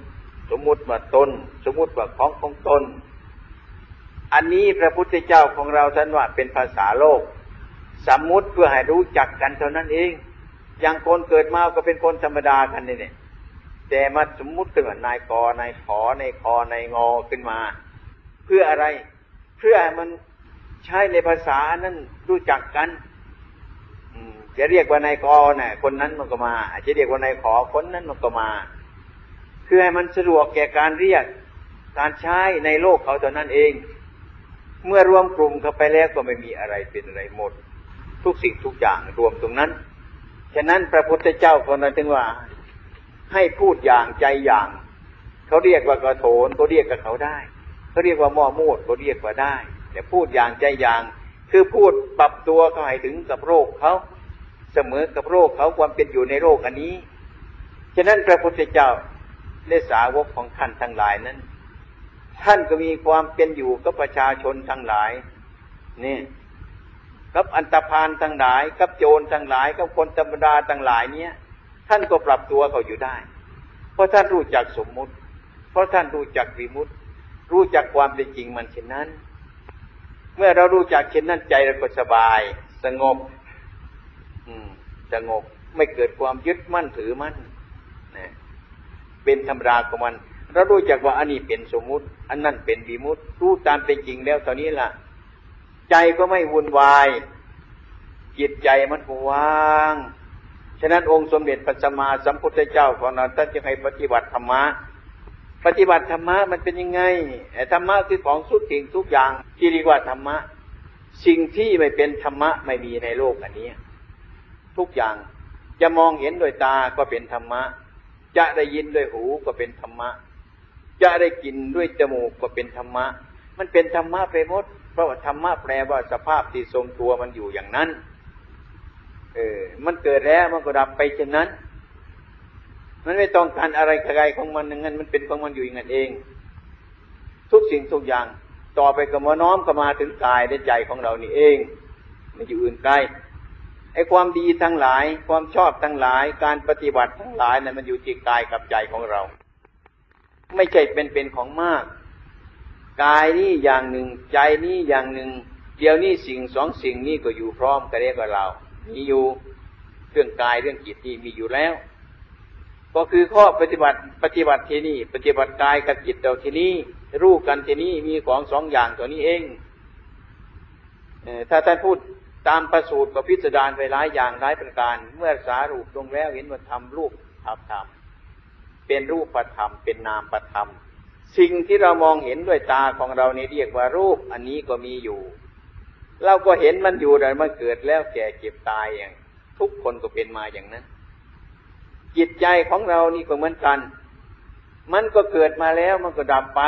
สมมุติว่าตนสมมุติว่าของของตนอันนี้พระพุทธเจ้าของเราท่านว่าเป็นภาษาโลกสมมุติเพื่อให้รู้จักกันเท่านั้นเองอย่างคนเกิดมาก็เป็นคนธรรมดากันนี่เนี่ยแต่มาสมมุติขึ้นว่านายกนายขอนายคอนายงอขึ้นมาเพื่ออะไรเพื่อให้มันใช้ในภาษานั้นรู้จักกันจะเรียกว่านายกน่ะคนนั้นมันก็มาอาจจะเรียกว่านายขอคนนั้นมันก็มาคือให้มันสะดวกแก่การเรียกการใช้ในโลกเขาเท่านั้นเองเมื่อรวมกลุ่มเข้าไปแล้วก็ไม่มีอะไรเป็นอะไรหมดทุกสิ่งทุกอย่างรวมตรงนั้นฉะนั้นพระพุทธเจ้าคนนั้นถึงว่าให้พูดอย่างใจอย่างเขาเรียกว่ากระโถนก็เรียกกับเขาได้เขาเรียกว่าหม้อมูดก็เรียกว่าได้แต่พูดอย่างใจอย่างคือพูดปรับตัวเขาให้ถึงกับโรคเขาเสมอกับโรคเขาความเป็นอยู่ในโรคอันนี้ฉะนั้นพระพุทธเจ้าและสาวกของท่านทั้งหลายนั้นท่านก็มีความเป็นอยู่กับประชาชนทั้งหลายนี่กับอันตพาลทั้งหลายกับโจรทั้งหลายกับคนธรรมดาทั้งหลายเนี้ยท่านก็ปรับตัวเขาอยู่ได้เพราะท่านรู้จักสมมุติเพราะท่านรู้จักวิมุตติรู้จักความเป็นจริงมันเช่นนั้นเมื่อเรารู้จักเช่นนั้นใจเราก็สบายสงบอืมสงบไม่เกิดความยึดมั่นถือมั่นนะเป็นธรรมดาของมันเรารู้จักว่าอันนี้เป็นสมมุติอันนั้นเป็นวิมุตติรู้ตามเป็นจริงแล้วตอนนี้ล่ะใจก็ไม่วุ่นวายจิตใจมันว่างฉะนั้นองค์สมเด็จพระสัมมาสัมพุทธเจ้าของเราท่านจึงให้ปฏิบัติธรรมะปฏิบัติธรรมะมันเป็นยังไงธรรมะคือของทุกสิ่งทุกอย่างที่เรียกว่าธรรมะสิ่งที่ไม่เป็นธรรมะไม่มีในโลกอันนี้ทุกอย่างจะมองเห็นด้วยตาก็เป็นธรรมะจะได้ยินด้วยหูก็เป็นธรรมะจะได้กลิ่นด้วยจมูกก็เป็นธรรมะมันเป็นธรรมะไปหมดเพราะว่าธรรมะแปลว่าสภาพที่ทรงตัวมันอยู่อย่างนั้นเออมันเกิดแล้วมันก็ดับไปเช่นนั้นมันไม่ต้องการอะไรใครของมันอย่างนั้นมันเป็นของมันอยู่อย่างนั้นเองทุกสิ่งทุกอย่างต่อไปก็มาน้อมเข้ามาถึงกายและใจของเรานี่เองไม่อยู่อื่นไกลไอ้ความดีทั้งหลายความชอบทั้งหลายการปฏิบัติทั้งหลายนั้นมันอยู่ที่กายกับใจของเราไม่ใช่เป็นเป็นของมากกายนี่อย่างหนึ่งใจนี่อย่างหนึ่งเดี๋ยวนี้สิ่งสองสิ่งนี้ก็อยู่พร้อมกันเรียกว่าเรามีอยู่เรื่องกายเรื่องจิตนี่มีอยู่แล้วก็คือข้อปฏิบัติปฏิบัติที่นี่ปฏิบัติกายกับจิตเราที่นี่รู้กันที่นี่มีของสองอย่างตัวนี้เองเออถ้าท่านพูดตามประสูตรก็พิสดารไปหลายอย่างหลายประการเมื่อสารุปลงแล้วเห็นว่าธรรมรูปธรรมธรรมเป็นรูปธรรมเป็นนามธรรมสิ่งที่เรามองเห็นด้วยตาของเรานี่เรียกว่ารูปอันนี้ก็มีอยู่เราก็เห็นมันอยู่แต่มันเกิดแล้วแก่เจ็บตายอย่างทุกคนก็เป็นมาอย่างนั้นจิตใจของเรานี่ก็เหมือนกันมันก็เกิดมาแล้วมันก็ดับไป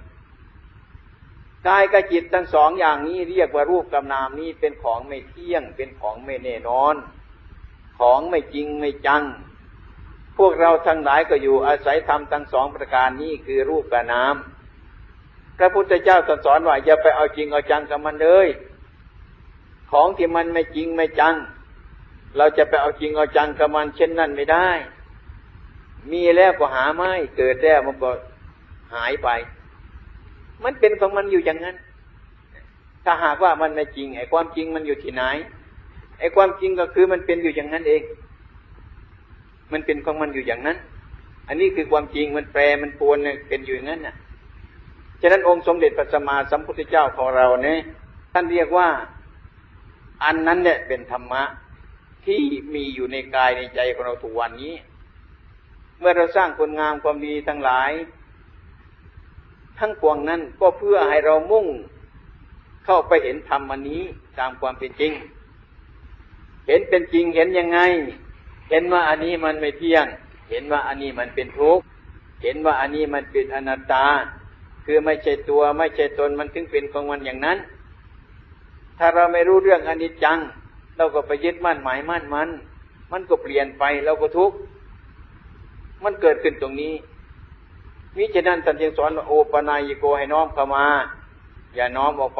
กายกับจิตทั้งสองอย่างนี้เรียกว่ารูปกับนามนี้เป็นของไม่เที่ยงเป็นของไม่แน่นอนของไม่จริงไม่จังพวกเราทั้งหลายก็อยู่อาศัยธรรมทั้งสองประการนี้คือรูปกับนามพระพุทธเจ้าสอนว่าอย่าไปเอาจริงเอาจังกับมันเลยของที่มันไม่จริงไม่จังเราจะไปเอาจริงเอาจังกับมันเช่นนั้นไม่ได้มีแล้วก็หาไม่เกิดแล้วมันก็หายไปมันเป็นของมันอยู่อย่างนั้นถ้าหากว่ามันไม่จริงไอ้ความจริงมันอยู่ที่ไหนไอ้ความจริงก็คือมันเป็นอยู่อย่างนั้นเองมันเป็นของมันอยู่อย่างนั้นอันนี้คือความจริงมันแปรมันปรวนเป็นอยู่อย่างนั้นน่ะฉะนั้นองค์สมเด็จพระสัมมาสัมพุทธเจ้าของเราเนี่ยท่านเรียกว่าอันนั้นเนี่ยเป็นธรรมะที่มีอยู่ในกายในใจของเราทุกวันนี้เมื่อเราสร้างคุณงามความดีทั้งหลายทั้งปวงนั้นก็เพื่อให้เรามุ่งเข้าไปเห็นธรรมอันนี้ตามความเป็นจริงเห็นเป็นจริงเห็นยังไงเห็นว่าอันนี้มันไม่เที่ยงเห็นว่าอันนี้มันเป็นทุกข์เห็นว่าอันนี้มันเป็นอนัตตาคือไม่ใช่ตัวไม่ใช่ตนมันถึงเป็นของมันอย่างนั้นถ้าเราไม่รู้เรื่องอนิจจังเราก็ไปยึดมั่นหมายมั่นมันมันก็เปลี่ยนไปเราก็ทุกข์มันเกิดขึ้นตรงนี้มิฉะนั้นท่านจึงสอนว่าโอปนายโกให้น้อมเข้ามาอย่าน้อมออกไป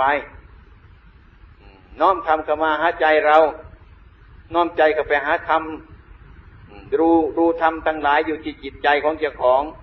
น้อมทำเข้ามาหาใจเราน้อมใจเข้าไปหาธรรมรู้รู้ธรรมทั้งหลายอยู่ที่จิตใจของเจ้าของ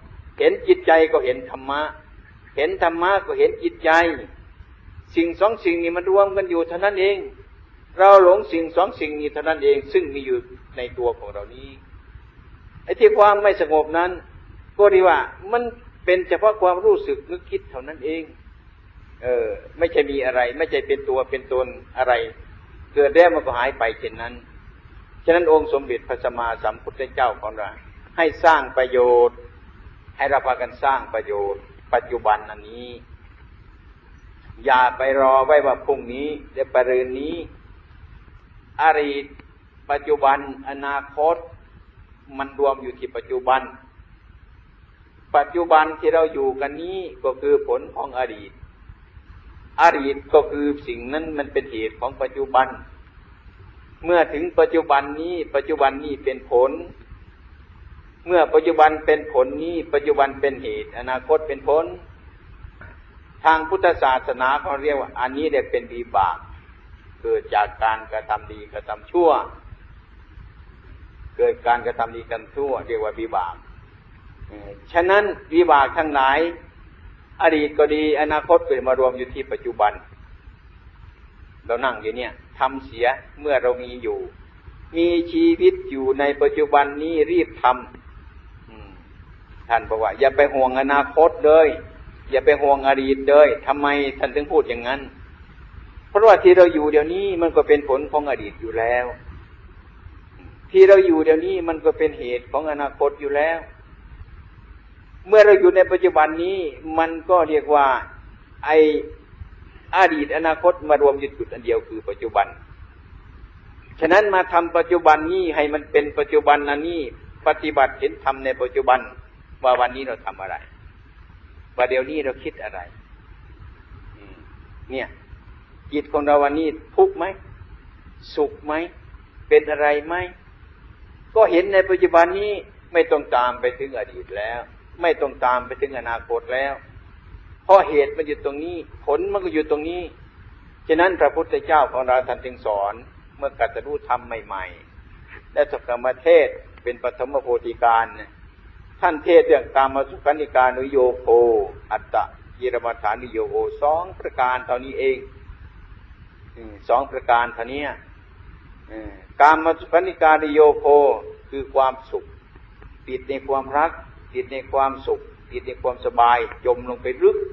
เห็นจิตใจก็เห็นธรรมะเห็นธรรมะก็เห็นจิตใจสิ่งสองสิ่งนี้มันรวมกันอยู่เท่านั้นเองเราหลงสิ่งสองสิ่งนี้เท่านั้นเองซึ่งมีอยู่ในตัวของเรานี้ไอ้ที่ความไม่สงบนั้นก็ดีว่ามันเป็นเฉพาะความรู้สึกนึกคิดเท่านั้นเองเออไม่ใช่มีอะไรไม่ใช่เป็นตัวเป็นตนอะไรเกิดแล้วมันก็หายไปเช่นนั้นฉะนั้นองค์สมเด็จพระสัมมาสัมพุทธเจ้าของเราให้สร้างประโยชน์ให้เราพากันสร้างประโยชน์ปัจจุบันอันนี้อย่าไปรอไว้ว่าพรุ่งนี้เดี๋ยวปรืนนี้อดีตปัจจุบันอนาคตมันรวมอยู่ที่ปัจจุบันปัจจุบันที่เราอยู่กันนี้ก็คือผลของอดีตอดีตก็คือสิ่งนั้นมันเป็นเหตุของปัจจุบันเมื่อถึงปัจจุบันนี้ปัจจุบันนี้เป็นผลเมื่อปัจจุบันเป็นผลนี้ปัจจุบันเป็นเหตุอนาคตเป็นผลทางพุทธศาสนาเขาเรียกว่าอันนี้ได้เป็นวิบากเกิดจากการกระทำดีกระทำชั่วเกิดการกระทำดีกระทำชั่วเรียกว่าวิบากฉะนั้นวิบากทั้งหลายอดีตก็ดีอนาคตก็มารวมอยู่ที่ปัจจุบันเรานั่งอยู่เนี่ยทำเสียเมื่อเรามีอยู่มีชีวิตอยู่ในปัจจุบันนี้รีบทำท่านบอกว่าอย่าไปห่วงอนาคตเลยอย่าไปห่วงอดีตเลยทำไมท่านถึงพูดอย่างนั้นเพราะว่าที่เราอยู่เดี๋ยวนี้มันก็เป็นผลของอดีตอยู่แล้วที่เราอยู่เดี๋ยวนี้มันก็เป็นเหตุของอนาคตอยู่แล้วเมื่อเราอยู่ในปัจจุบันนี้มันก็เรียกว่าไออดีตอนาคตมารวมอยู่จุดอันเดียวคือปัจจุบันฉะนั้นมาทำปัจจุบันนี้ให้มันเป็นปัจจุบันอันนี้ปฏิบัติเห็นธรรมในปัจจุบันว่าวันนี้เราทำอะไรว่าเดี๋ยวนี้เราคิดอะไรเนี่ยจิตของเราวันนี้ทุกข์ไหมสุขไหมเป็นอะไรไหมก็เห็นในปัจจุบันนี้ไม่ต้องตามไปถึงอดีตแล้วไม่ต้องตามไปถึงอนาคตแล้วเพราะเหตุมันอยู่ตรงนี้ผลมันก็อยู่ตรงนี้ฉะนั้นพระพุทธเจ้าของเราท่านจึงสอนเมื่อกัตรู้ธรรมใหม่ๆและสักกรรมเทศเป็นปฐมโพธิการท่านเทศเรื่องกามสุขันธิกานุโยโคอัตตะกิรมัฏฐานุโยโคสองประการเท่านี้เองสองประการเท่านี้กามสุขันธิกานุโยโคคือความสุขติดในความรักติดในความสุขติดในความสบายจมลงไปลึก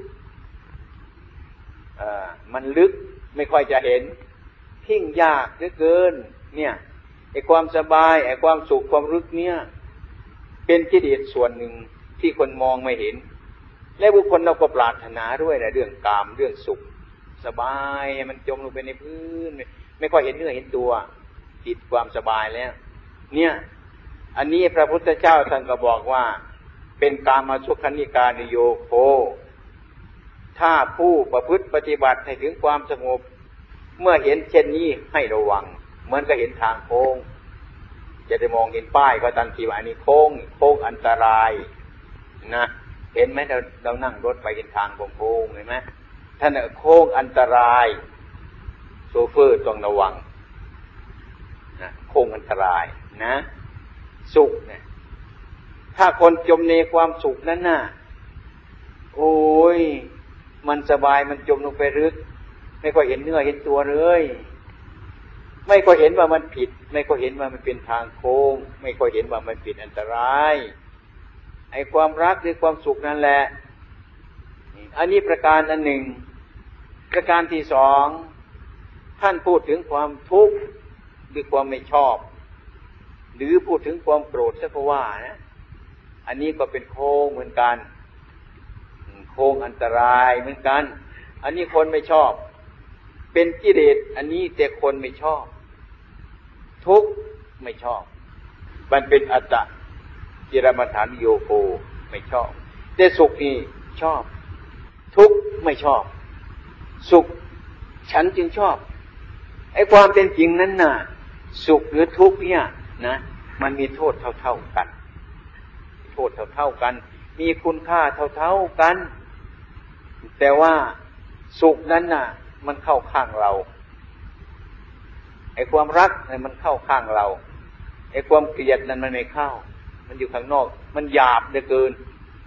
มันลึกไม่ค่อยจะเห็นทิ้งยากเหลือเกินเนี่ยไอ้ความสบายไอ้ความสุขความลึกเนี่ยเป็นกิเลสส่วนหนึ่งที่คนมองไม่เห็นและบุคคลเราก็ปรารถนาด้วยนะเรื่องกามเรื่องสุขสบายมันจมลงไปในพื้นไม่ค่อยเห็นเนื้อเห็นตัวติดความสบายแล้วเนี่ยอันนี้พระพุทธเจ้าท่านก็บอกว่าเป็นกามสุขันธิกานุโยโคถ้าผู้ประพฤติปฏิบัติให้ถึงความสงบเมื่อเห็นเช่นนี้ให้ระวังเหมือนกับเห็นทางโค้งจะได้มองเห็นป้ายก็ทันทีว่าอันนี้โค้งโค้งอันตรายนะเห็นไหมเราเรานั่งรถไปเห็นทางโค้งเห็นไหมท่านโค้งอันตรายโชเฟอร์ต้องระวังนะโค้งอันตรายนะสุขเนี่ยถ้าคนจมในความสุขนั้นน่ะโอ้ยมันสบายมันจมลงไปลึกไม่ค่อยเห็นเนื้อเห็นตัวเลยไม่ค่อยเห็นว่ามันผิดไม่ค่อยเห็นว่ามันเป็นทางโค้งไม่ค่อยเห็นว่ามันผิดอันตรายไอ้ความรักหรือความสุขนั่นแหละอันนี้ประการอันหนึ่งประการที่สองท่านพูดถึงความทุกข์หรือความไม่ชอบหรือพูดถึงความโกรธสักว่านะอันนี้ก็เป็นโค้งเหมือนกันโค้งอันตรายเหมือนกันอันนี้คนไม่ชอบเป็นกิเลสอันนี้แต่คนไม่ชอบทุกข์ไม่ชอบมันเป็นอัตตะกิรมัฏฐานุโยโคไม่ชอบแต่สุขนี่ชอบทุกข์ไม่ชอบสุขฉันจึงชอบไอ้ความเป็นจริงนั้นน่ะสุขหรือทุกข์เนี่ยนะมันมีโทษเท่าๆกันโทษเท่าๆกันมีคุณค่าเท่าๆกันแต่ว่าสุขนั้นน่ะมันเข้าข้างเราไอ้ความรักเนี่ยมันเข้าข้างเราไอ้ความเกลียดนั้นมันไม่เข้ามันอยู่ข้างนอกมันหยาบเหลือเกิน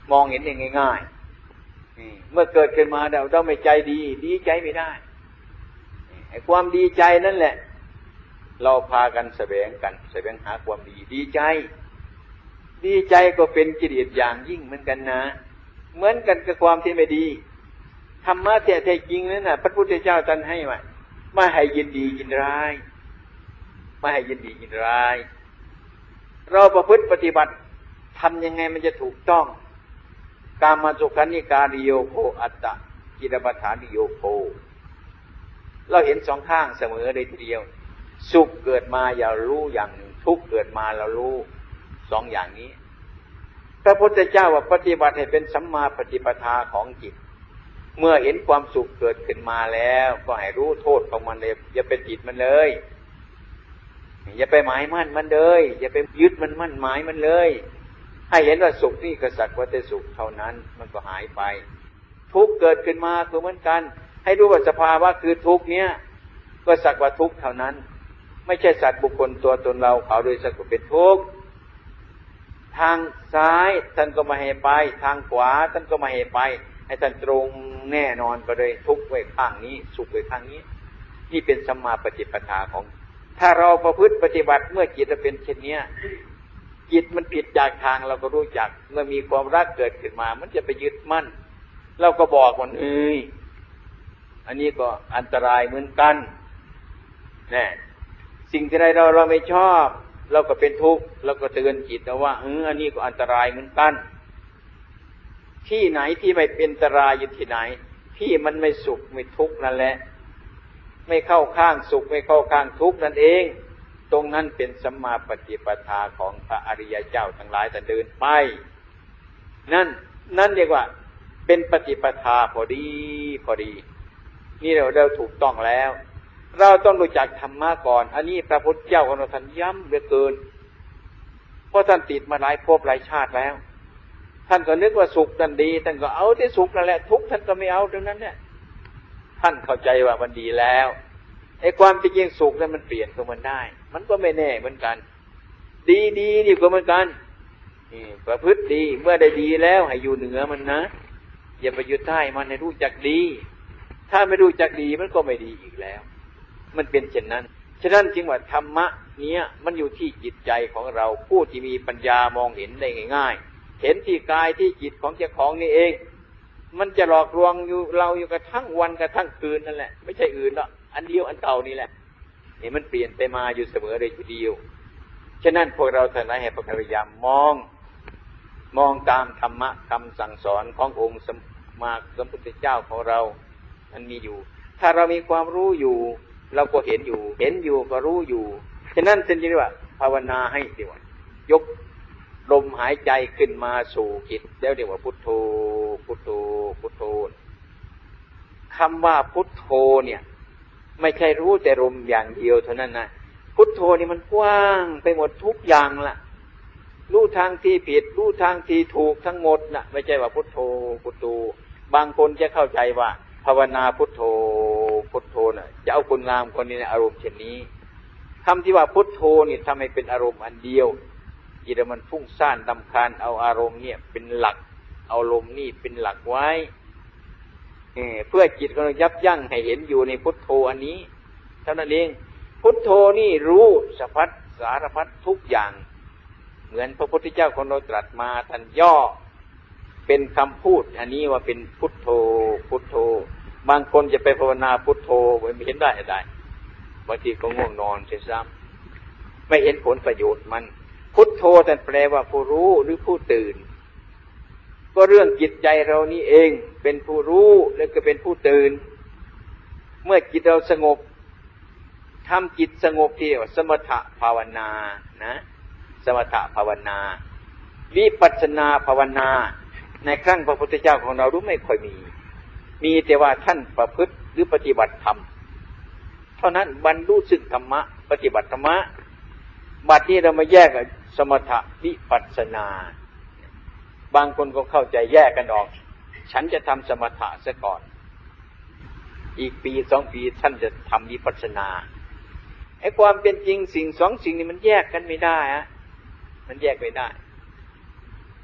มองเห็นได้ง่ายๆเมื่อเกิดขึ้นมาเราต้องไม่ใจดีดีใจไม่ได้ไอ้ความดีใจนั่นแหละเราพากันแสวงกันแสวงหาความดีดีใจดีใจก็เป็นกิเลสอย่างยิ่งเหมือนกันนะเหมือนกันกับความที่ไม่ดีธรรมะแท้ๆจริงนั่นน่ะพระพุทธเจ้าท่านให้ว่าไม่ให้ยินดียินร้ายไม่ให้ยินดียินร้ายเราประพฤติปฏิบัติทำยังไงมันจะถูกต้องกามาสุขันนิการิโยโคอัตตะกิลมัฏฐานิโยโคเราเห็นสองข้างเสมอเลยทีเดียวสุขเกิดมาอย่ารู้อย่างหนึ่งทุกข์เกิดมาเรารู้สองอย่างนี้พระพุทธเจ้าว่าปฏิบัติให้เป็นสัมมาปฏิปทาของจิตเมื่อเห็นความสุขเกิดขึ้นมาแล้วก็ให้รู้โทษของมันเลยอย่าไปติดมันเลยอย่าไปหมายมั่นมันเลยอย่าไปยึดมันมั่นหมายมันเลยให้เห็นว่าสุขนี่ก็สักว่าแต่สุขเท่านั้นมันก็หายไปทุกข์เกิดขึ้นมาคือเหมือนกันให้รู้ว่าสภาวะคือทุกข์เนี้ยก็สักว่าทุกข์เท่านั้นไม่ใช่สัตว์บุคคลตัวตนเราเขาโดยสักว่าเป็นทุกข์ทางซ้ายท่านก็มาให้ไปทางขวาท่านก็มาให้ไปให้ท่านตรงแน่นอนไปเลยทุกข์ไว้ข้างนี้สุขไว้ข้างนี้นี่เป็นสัมมาปฏิปทาของถ้าเราประพฤติปฏิบัติเมื่อจิตเป็นเช่นนี้จิตมันผิดจากทางเราก็รู้จักเมื่อมีความรักเกิดขึ้นมามันจะไปยึดมั่นเราก็บอกมันเอ้ยอันนี้ก็อันตรายเหมือนกันแน่สิ่งที่ใดเราเราไม่ชอบเราก็เป็นทุกข์เราก็เตือนจิตนะว่าเอออันนี้ก็อันตรายเหมือนกันที่ไหนที่ไม่เป็นอันตรายอยู่ที่ไหนที่มันไม่สุขไม่ทุกข์นั่นแหละไม่เข้าข้างสุขไม่เข้าข้างทุกข์นั่นเองตรงนั้นเป็นสัมมาปฏิปทาของพระอริยเจ้าทั้งหลายแต่เดินไปนั่นนั่นเรียกว่าเป็นปฏิปทาพอดีพอดีนี่เราเราถูกต้องแล้วเราต้องรู้จักธรรมะก่อนอันนี้พระพุทธเจ้าของเราท่านย้ำเหลือเกินเพราะท่านติดมาหลายภพหลายชาติแล้วท่านก็นึกว่าสุขนั่นดีท่านก็เอาที่สุขนั่นแหละทุกข์ท่านก็ไม่เอาตรงนั้นเนี่ยท่านเข้าใจว่ามันดีแล้วไอ้ความจริงสุขนั้นมันเปลี่ยนตัวมันได้มันก็ไม่แน่เหมือนกันดีดีนี่ก็เหมือนกันนี่ประพฤติดีเมื่อได้ดีแล้วให้อยู่เหนือมันนะอย่าไปยึดใต้มันให้รู้จักดีถ้าไม่รู้จักดีมันก็ไม่ดีอีกแล้วมันเป็นเช่นนั้นฉะนั้นจึงว่าธรรมะเนี้ยมันอยู่ที่จิตใจของเราผู้ที่มีปัญญามองเห็นได้ง่ายๆเห็นที่กายที่จิตของเจ้าของนี่เองมันจะหลอกลวงอยู่เราอยู่กระทั่งวันกระทั่งคืนนั่นแหละไม่ใช่อื่นหรอกอันเดียวอันเก่านี่แหละนี่มันเปลี่ยนไปมาอยู่เสมอเลยทีเดียวฉะนั้นพวกเราท่านให้พยายามมองมองตามธรรมะคำสั่งสอนขององค์สมมาสมพุทธเจ้าของเรามันมีอยู่ถ้าเรามีความรู้อยู่เราก็เห็นอยู่เห็นอยู่ก็รู้อยู่ฉะนั้นจึงเรียกว่าภาวนาให้ดีว่ายกลมหายใจขึ้นมาสู่จิตแล้วเรียกว่าพุทโธพุทโธพุทโธคำว่าพุทโธเนี่ยไม่ใช่รู้แต่ลมอย่างเดียวเท่านั้นนะพุทโธนี่มันกว้างไปหมดทุกอย่างละรู้ทางที่ผิดรู้ทางที่ถูกทั้งหมดน่ะไม่ใช่ว่าพุทโธพุทโธบางคนจะเข้าใจว่าภาวนาพุทโธพุทโธน่ะจะเอาคนงามคนนี้ในอารมณ์เช่นนี้คำที่ว่าพุทโธนี่ทำให้เป็นอารมณ์อันเดียวจิตมันฟุ้งซ่านรำคาญเอาอารมณ์เนี่ยเป็นหลักเอาลมนี่เป็นหลักไว้เพื่อจิตของเรายับยั้งให้เห็นอยู่ในพุทโธอันนี้เท่านั้นเองพุทโธนี่รู้สรรพัดสารพัดทุกอย่างเหมือนพระพุทธเจ้าของเราตรัสมาท่านย่อเป็นคำพูดอันนี้ว่าเป็นพุทโธพุทโธบางคนจะไปภาวนาพุทโธไม่เห็นได้ได้บางทีก็ง่วงนอนเสียซ้ำไม่เห็นผลประโยชน์มันพุทโธท่านแปลว่าผู้รู้หรือผู้ตื่นก็เรื่องจิตใจเรานี่เองเป็นผู้รู้แล้วก็เป็นผู้ตื่นเมื่อจิตเราสงบทำจิตสงบที่สมถะภาวนานะสมถะภาวนาวิปัสสนาภาวนาในครั้งพระพุทธเจ้าของเรารู้ไม่ค่อยมีมีแต่ว่าท่านประพฤติหรือปฏิบัติธรรมเท่านั้นบรรลุซึ่งธรรมะปฏิบัติธรรมะบัดนี้เรามาแยกสมถะวิปัสสนาบางคนก็เข้าใจแยกกันออกฉันจะทำสมถะซะก่อนอีกปีสองปีท่านจะทำวิปัสสนาไอ้ความเป็นจริงสิ่งสองสิ่งนี้มันแยกกันไม่ได้ฮะมันแยกไม่ได้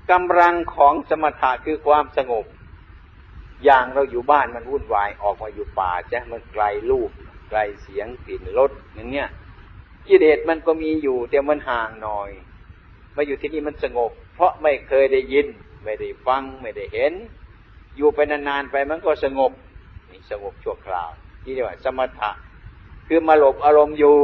กำลังของสมถะคือความสงบอย่างเราอยู่บ้านมันวุ่นวายออกมาอยู่ป่าจ้ะมันไกลรูปไกลเสียงกลิ่นรสอย่างเนี้ยกิเลสมันก็มีอยู่แต่มันห่างหน่อยมาอยู่ที่นี่มันสงบเพราะไม่เคยได้ยินไม่ได้ฟังไม่ได้เห็นอยู่ไปนานๆไปมันก็สงบนี่สงบชั่วคราวที่เรียกว่าสมถะคือมาหลบอารมณ์อยู่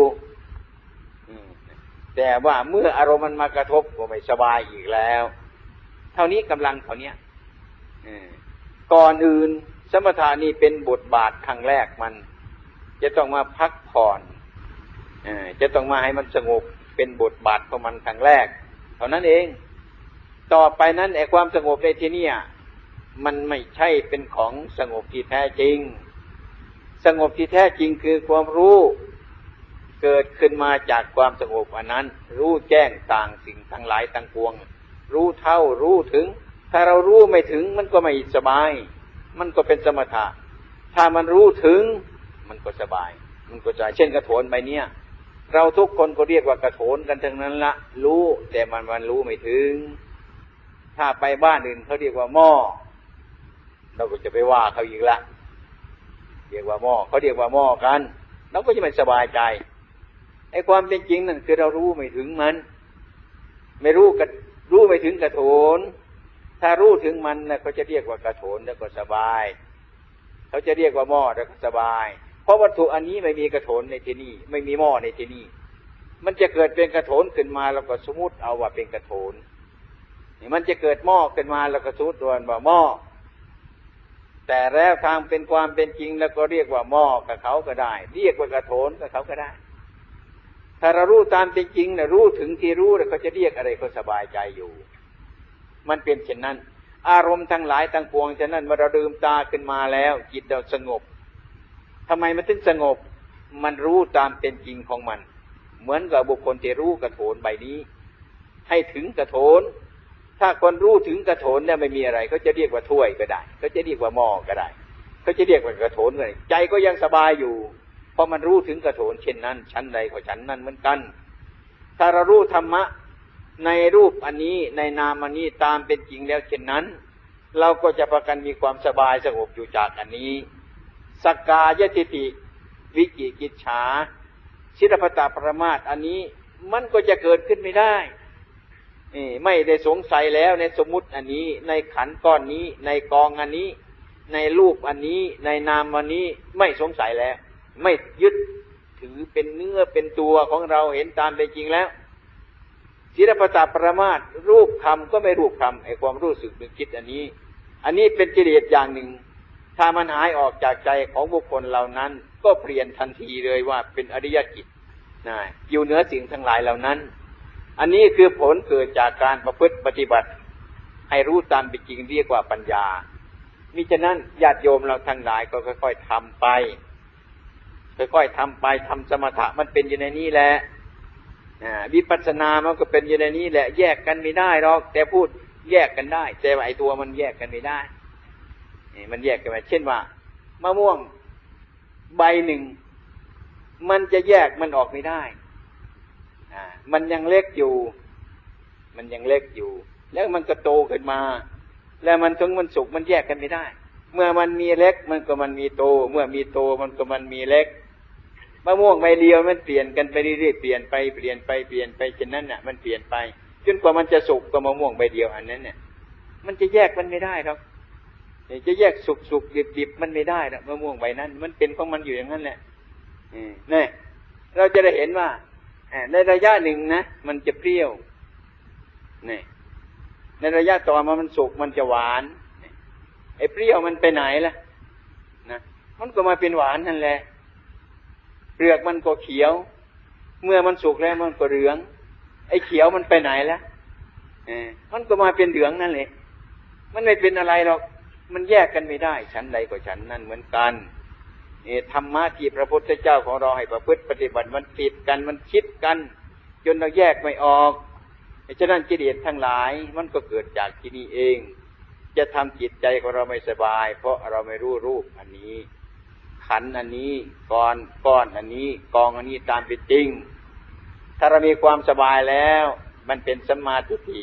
แต่ว่าเมื่ออารมณ์มันมากระทบก็ไม่สบายอีกแล้วเท่านี้กำลังเท่านี้ก่อนอื่นสมถะนี่เป็นบทบาทครั้งแรกมันจะต้องมาพักผ่อนจะต้องมาให้มันสงบเป็นบทบาทของมันครั้งแรกเท่านั้นเองต่อไปนั้นไอ้ความสงบในที่นี้มันไม่ใช่เป็นของสงบที่แท้จริงสงบที่แท้จริงคือความรู้เกิดขึ้นมาจากความสงบอันนั้นรู้แจ้งต่างสิ่งทั้งหลายทั้งปวงรู้เท่ารู้ถึงถ้าเรารู้ไม่ถึงมันก็ไม่สบายมันก็เป็นสมถะถ้ามันรู้ถึงมันก็สบายมันก็จะเช่นกระโถนใบเนี้ยเราทุกคนก็เรียกว่ากระโถนกันทั้งนั้นละรู้แต่มันมันรู้ไม่ถึงถ้าไปบ้านอื่นเขาเรียกว่าหม้อเราก็จะไปว่าเขาอีกละเรียกว่าหม้อเขาเรียกว่าหม้อกันเราก็จะไม่สบายใจไอ้ความเป็นจริงนั่นคือเรารู้ไม่ถึงมันไม่รู้กันรู้ไม่ถึงกระโถนถ้ารู้ถึงมันนะเขาจะเรียกว่ากระโถนแล้วก็สบายเขาจะเรียกว่าหม้อแล้วก็สบายเพราะวัตถุอันนี้ไม่มีกระโถนในที่นี่ไม่มีหม้อในที่นี่มันจะเกิดเป็นกระโถนขึ้นมาแล้วก็สมมุติเอาว่าเป็นกระโถนนี่มันจะเกิดหม้อขึ้นมาแล้วก็สมมุติว่าหม้อแต่แล้วทางเป็นความเป็นจริงแล้วก็เรียกว่าหม้อกับเขาก็ได้เรียกว่ากระโถนกับเขาก็ได้ถ้าเรารู้ตามเป็นจริงนะรู้ถึงที่รู้แล้วเขาจะเรียกอะไรก็สบายใจอยู่มันเป็นเช่นนั้นอารมณ์ทั้งหลายทั้งปวงฉะนั้นเมื่อเราลืมตาขึ้นมาแล้วจิตเราสงบทำไมมันถึงสงบมันรู้ตามเป็นจริงของมันเหมือนกับบุคคลที่รู้กระโถนใบนี้ให้ถึงกระโถนถ้าคนรู้ถึงกระโถนเนี่ยไม่มีอะไรเขาจะเรียกว่าถ้วยก็ได้เขาจะเรียกว่าหม้อก็ได้เขาจะเรียกว่ากระโถนก็ได้ใจก็ยังสบายอยู่เพราะมันรู้ถึงกระโถนเช่นนั้นชั้นใดก็ชั้นนั้นเหมือนกันถ้าเรารู้ธรรมะในรูปอันนี้ในนามอันนี้ตามเป็นจริงแล้วเช่นนั้นเราก็จะประกันมีความสบายสงบอยู่จากอันนี้สักกายทิฏฐิวิจิกิจฉาศิลปตปรมาสอันนี้มันก็จะเกิดขึ้นไม่ได้ไม่ได้สงสัยแล้วในสมมุติอันนี้ในขันธ์ก้อนนี้ในกองอันนี้ในรูปอันนี้ในนามอันนี้ไม่สงสัยแล้วไม่ยึดถือเป็นเนื้อเป็นตัวของเราเห็นตามเป็นจริงแล้วศิลปตปรมาสรูปคำก็ไม่รูปคำไอ้ความรู้สึกนึกคิดอันนี้อันนี้เป็นกิเลสอย่างหนึ่งถ้ามันหายออกจากใจของบุคคลเหล่านั้นก็เปลี่ยนทันทีเลยว่าเป็นอริยจิตนะอยู่เหนือสิ่งทั้งหลายเหล่านั้นอันนี้คือผลเกิดจากการประพฤติปฏิบัติให้รู้ตามเป็นจริงเรียกว่าปัญญามิฉะนั้นญาติโยมเราทั้งหลายก็ค่อยๆทำไปค่อยๆทำไปทำสมถะมันเป็นอยู่ในนี้แหละวิปัสสนามันก็เป็นอยู่ในนี้แหละแยกกันไม่ได้หรอกแต่พูดแยกกันได้แต่ว่าไอ้ตัวมันแยกกันไม่ได้มันแยกกันไปเช่นว่ามะม่วงใบหนึ่งมันจะแยกมันออกไม่ได้มันยังเล็กอยู่มันยังเล็กอยู่แล้วมันก็โตขึ้นมาแล้วมันถึงมันสุกมันแยกกันไม่ได้เมื่อมันมีเล็กมันก็มันมีโตเมื่อมีโตมันก็มันมีเล็กมะม่วงใบเดียวมันเปลี่ยนกันไปเรื่อยๆเปลี่ยนไปเปลี่ยนไปเปลี่ยนไปเช่นนั้นน่ะมันเปลี่ยนไปจนกว่ามันจะสุกก็มะม่วงใบเดียวอันนั้นเนี่ยมันจะแยกมันไม่ได้หรอกจะแยกสุกสุกดิบดิบมันไม่ได้หรอกมะม่วงใบนั้นมันเป็นของมันอยู่อย่างนั้นแหละนี่เราจะได้เห็นว่าในระยะหนึ่งนะมันจะเปรี้ยวนี่ในระยะต่อมามันสุกมันจะหวานไอ้เปรี้ยวมันไปไหนล่ะนะมันก็มาเป็นหวานนั่นแหละเปลือกมันก็เขียวเมื่อมันสุกแล้วมันก็เหลืองไอ้เขียวมันไปไหนล่ะเออมันก็มาเป็นเหลืองนั่นแหละมันไม่เป็นอะไรหรอกมันแยกกันไม่ได้ชั้นใดก็ชั้นนั้นเหมือนกันเอธรรมะที่พระพุทธเจ้าของเราให้ประพฤติปฏิบัติมันติดกันมันคิดกันจนเราแยกไม่ออกฉะนั้นกิเลสทั้งหลายมันก็เกิดจากที่นี่เองจะทำจิตใจของเราไม่สบายเพราะเราไม่รู้รูปอันนี้ขันธ์อันนี้ก้อนก้อนอันนี้กองอันนี้ตามเป็นจริงถ้าเรามีความสบายแล้วมันเป็นสัมมาทิฏฐิ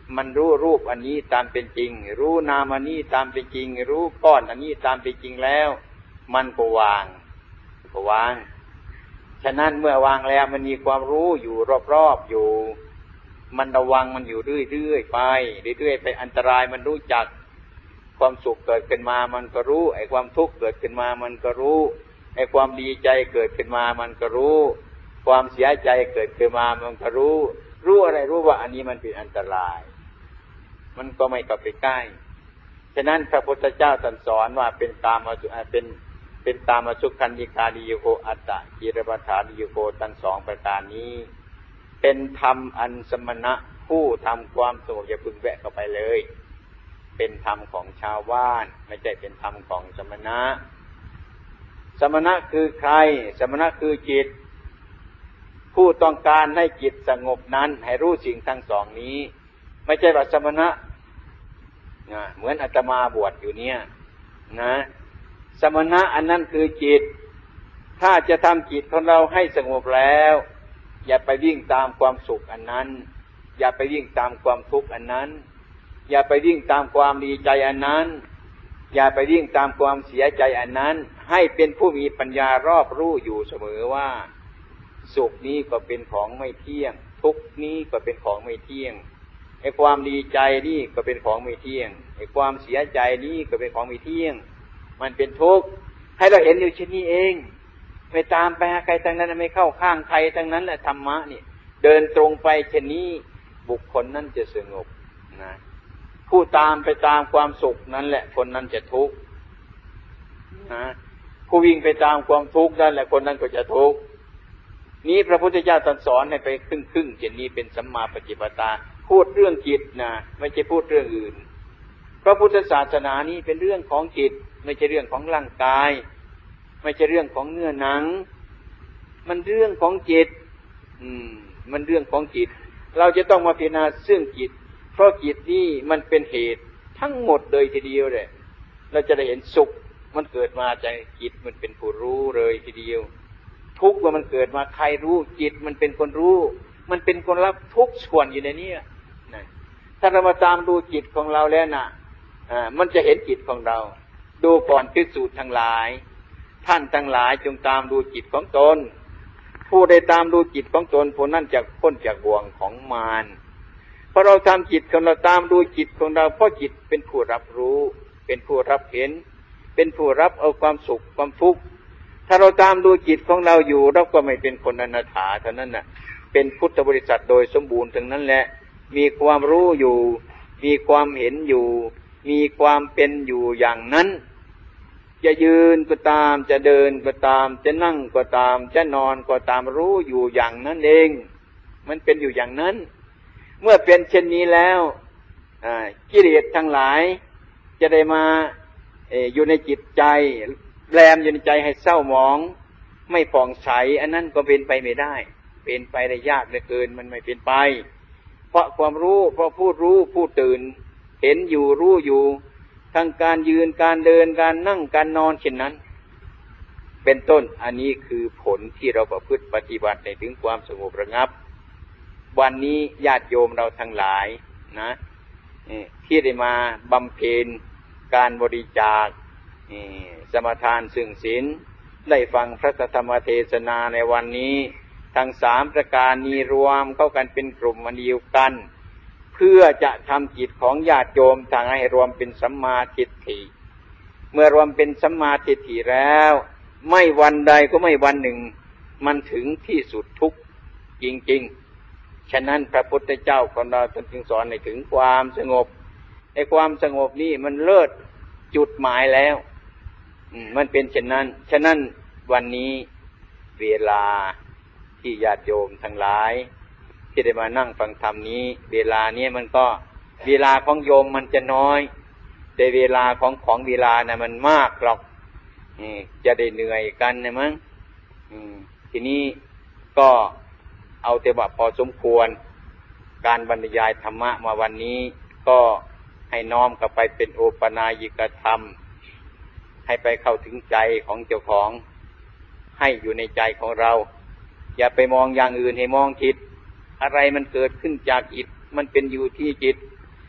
มันรู้รูปอันนี้ตามเป็นจริงรู้นามอันนี้ตามเป็นจริงรู้ก้อนอันนี้ตามเป็นจริงแล้วมันก็วางก็วางฉะนั้นเมื่อวางแล้วมันมีความรู้อยู่รอบๆอยู่มันระวังมันอยู่เรื่อยๆไปเรื่อยๆไปอันตรายมันรู้จักความสุขเกิดขึ้นมามันก็รู้ไอ้ความทุกข์เกิดขึ้นมามันก็รู้ไอ้ความดีใจเกิดขึ้นมามันก็รู้ความเสียใจเกิดขึ้นมามันก็รู้รู้อะไรรู้ว่าอันนี้มันเป็นอันตรายมันก็ไม่เข้าไปใกล้ฉะนั้นพระพุทธเจ้าตรัสสอนว่าเป็นตามเป็นเป็นตามอสุขันธิกานิโยโกอัตตะกิรปัฏฐานิโยโกทั้งสองประการนี้เป็นธรรมอันสมณะผู้ทำความสงบอย่าพึงแวะเข้าไปเลยเป็นธรรมของชาวบ้านไม่ใช่เป็นธรรมของสมณะสมณะคือใครสมณะคือจิตผู้ต้องการให้จิตสงบนั้นให้รู้สิ่งทั้งสองนี้ไม่ใช่ว่าสมณะนะเหมือนอาตมาบวชอยู่เนี่ยนะสมณะอันนั้นคือจิตถ้าจะทำจิตของเราให้สงบแล้วอย่าไปวิ่งตามความสุขอันนั้นอย่าไปวิ่งตามความทุกข์อันนั้นอย่าไปวิ่งตามความดีใจอันนั้นอย่าไปวิ่งตามความเสียใจอันนั้นให้เป็นผู้มีปัญญารอบรู้อยู่เสมอว่าสุขนี้ก็เป็นของไม่เที่ยงทุกข์นี้ก็เป็นของไม่เที่ยงไอ้ความดีใจนี่ก็เป็นของไม่เที่ยงไอ้ความเสียใจนี่ก็เป็นของไม่เที่ยงมันเป็นทุกข์ให้เราเห็นอยู่เช่นนี้เองไม่ตามไปหาใครทั้งนั้นไม่เข้าข้างใครทั้งนั้นแหละธรรมะนี่เดินตรงไปเช่นนี้บุคคลนั้นจะสงบนะผู้ตามไปตามความสุขนั้นแหละคนนั้นจะทุกข์นะผู้วิ่งไปตามความทุกข์นั่นแหละคนนั้นก็จะทุกข์นี้พระพุทธเจ้าตรัสสอนให้ไปครึ่งๆเช่นนี้เป็นสัมมาปฏิปทาพูดเรื่องจิตนะไม่ใช่พูดเรื่องอื่นพระพุทธศาสนานี้เป็นเรื่องของจิตไม่ใช่เรื่องของร่างกายไม่ใช่เรื่องของเนื้อหนังมันเรื่องของจิตอืมมันเรื่องของจิตเราจะต้องมาพิจารณาเรื่องจิตเพราะจิตนี่มันเป็นเหตุทั้งหมดเลยทีเดียวเลยเราจะได้เห็นสุขมันเกิดมาจากจิตมันเป็นผู้รู้เลยทีเดียวทุกข์ว่ามันเกิดมาใครรู้จิตมันเป็นคนรู้มันเป็นคนรับทุกส่วนอยู่ในนี้นะถ้าเรามาตามดูจิตของเราแล้วนะอ่ามันจะเห็นจิตของเราดูก่อนภิกษุทั้งหลายท่านทั้งหลายจงตามดูจิตของตนผู้ใดตามดูจิตของตนผู้นั้นจะพ้นจากบ่วงของมารเพราะเราทำจิตของเราตามดูจิตของเราเพราะจิตเป็นผู้รับรู้เป็นผู้รับเห็นเป็นผู้รับเอาความสุขความทุกข์ถ้าเราตามดูจิตของเราอยู่เราก็ไม่เป็นคนอนาถาเท่านั้นน่ะเป็นพุทธบริษัทโดยสมบูรณ์ทั้งนั้นแหละมีความรู้อยู่มีความเห็นอยู่มีความเป็นอยู่อย่างนั้นจะยืนก็ตามจะเดินก็ตามจะนั่งก็ตามจะนอนก็ตามรู้อยู่อย่างนั้นเองมันเป็นอยู่อย่างนั้นเมื่อเป็นเช่นนี้แล้วกิเลสทั้งหลายจะได้มาเอออยู่ในจิตใจแรมอยู่ในใจให้เศร้าหมองไม่ผ่องใสอันนั้นก็เป็นไปไม่ได้เป็นไปได้ยากเหลือเกินมันไม่เป็นไปเพราะความรู้เพราะผู้รู้ผู้ตื่นเห็นอยู่รู้อยู่ทั้งการยืนการเดินการนั่งการนอนเช่นนั้นเป็นต้นอันนี้คือผลที่เราประพฤติปฏิบัติในถึงความสงบระงับวันนี้ญาติโยมเราทั้งหลายนะที่ได้มาบำเพ็ญการบริจาคสมทานซึ่งศีลได้ฟังพระธรรมเทศนาในวันนี้ทั้งสามประการนี้รวมเข้ากันเป็นกลุ่มอันเดียวกันเพื่อจะทำจิตของญาติโยมทางให้รวมเป็นสัมมาทิฏฐิเมื่อรวมเป็นสัมมาทิฏฐิแล้วไม่วันใดก็ไม่วันหนึ่งมันถึงที่สุดทุกข์จริงๆฉะนั้นพระพุทธเจ้าของเราจึงสอนให้ถึงความสงบไอ้ความสงบนี่มันเลิศจุดหมายแล้วมันเป็นเช่นนั้นฉะนั้นวันนี้เวลาที่ญาติโยมทั้งหลายที่ได้มานั่งฟังธรรมนี้เวลานี้มันก็เวลาของโยมมันจะน้อยแต่เวลาของของเวลานะมันมากหรอกจะได้เหนื่อยกันนะมั้งทีนี้ก็เอาแต่ว่าพอสมควรการบรรยายธรรมะมาวันนี้ก็ให้น้อมกลับไปเป็นโอปนายกธรรมให้ไปเข้าถึงใจของเจ้าของให้อยู่ในใจของเราอย่าไปมองอย่างอื่นให้มองจิตอะไรมันเกิดขึ้นจากจิตมันเป็นอยู่ที่จิต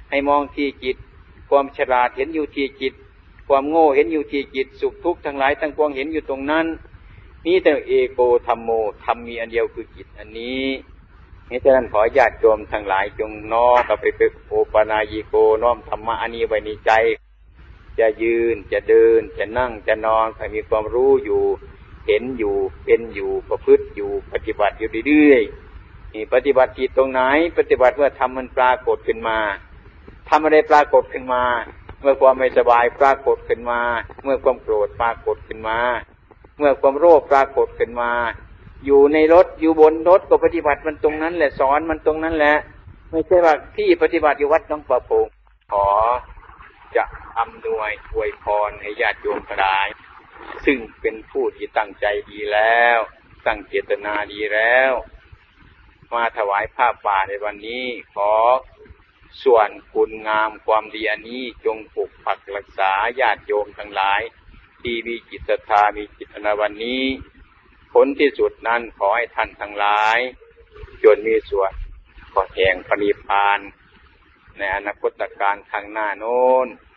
ให้มองที่จิตความฉลาดเห็นอยู่ที่จิตความโง่เห็นอยู่ที่จิตสุขทุกข์ทั้งหลายทั้งปวงเห็นอยู่ตรงนั้นนี่แต่เอโกธัมโมธรรมมีอันเดียวคือจิตอันนี้นี่ฉะนั้นขอญาติโยมทั้งหลายจงน้อมกลับไปเป็นโอปนายโกน้อมธรรมะอันนี้ไว้ในใจจะยืนจะเดินจะนั่งจะนอนให้มีความรู้อยู่เห็นอยู่เป็นอยู่ประพฤติอยู่ปฏิบัติอยู่เรื่อยๆนี่ปฏิบัติจิตตรงไหนปฏิบัติเมื่อธรรมมันปรากฏขึ้นมาทำอะไรปรากฏขึ้นมาเมื่อความไม่สบายปรากฏขึ้นมาเมื่อความโกรธปรากฏขึ้นมาเมื่อความโลภปรากฏขึ้นมาอยู่ในรถอยู่บนรถก็ปฏิบัติมันตรงนั้นแหละสอนมันตรงนั้นแหละไม่ใช่ว่าที่ปฏิบัติอยู่วัดหนองประพงขอจะอำนวยอวยพรให้ญาติโยมทั้งหลายซึ่งเป็นผู้ที่ตั้งใจดีแล้วตั้งเจตนาดีแล้วมาถวายผ้าป่าในวันนี้ขอส่วนคุณงามความดีอันนี้จงปกปักรักษาญาติโยมทั้งหลายที่มีจิตศรัทธามีจิตในวันนี้ผลที่สุดนั้นขอให้ท่านทั้งหลายจนมีส่วนขอแห่งพระนิพพานในอนาคตการข้างหน้าโน้น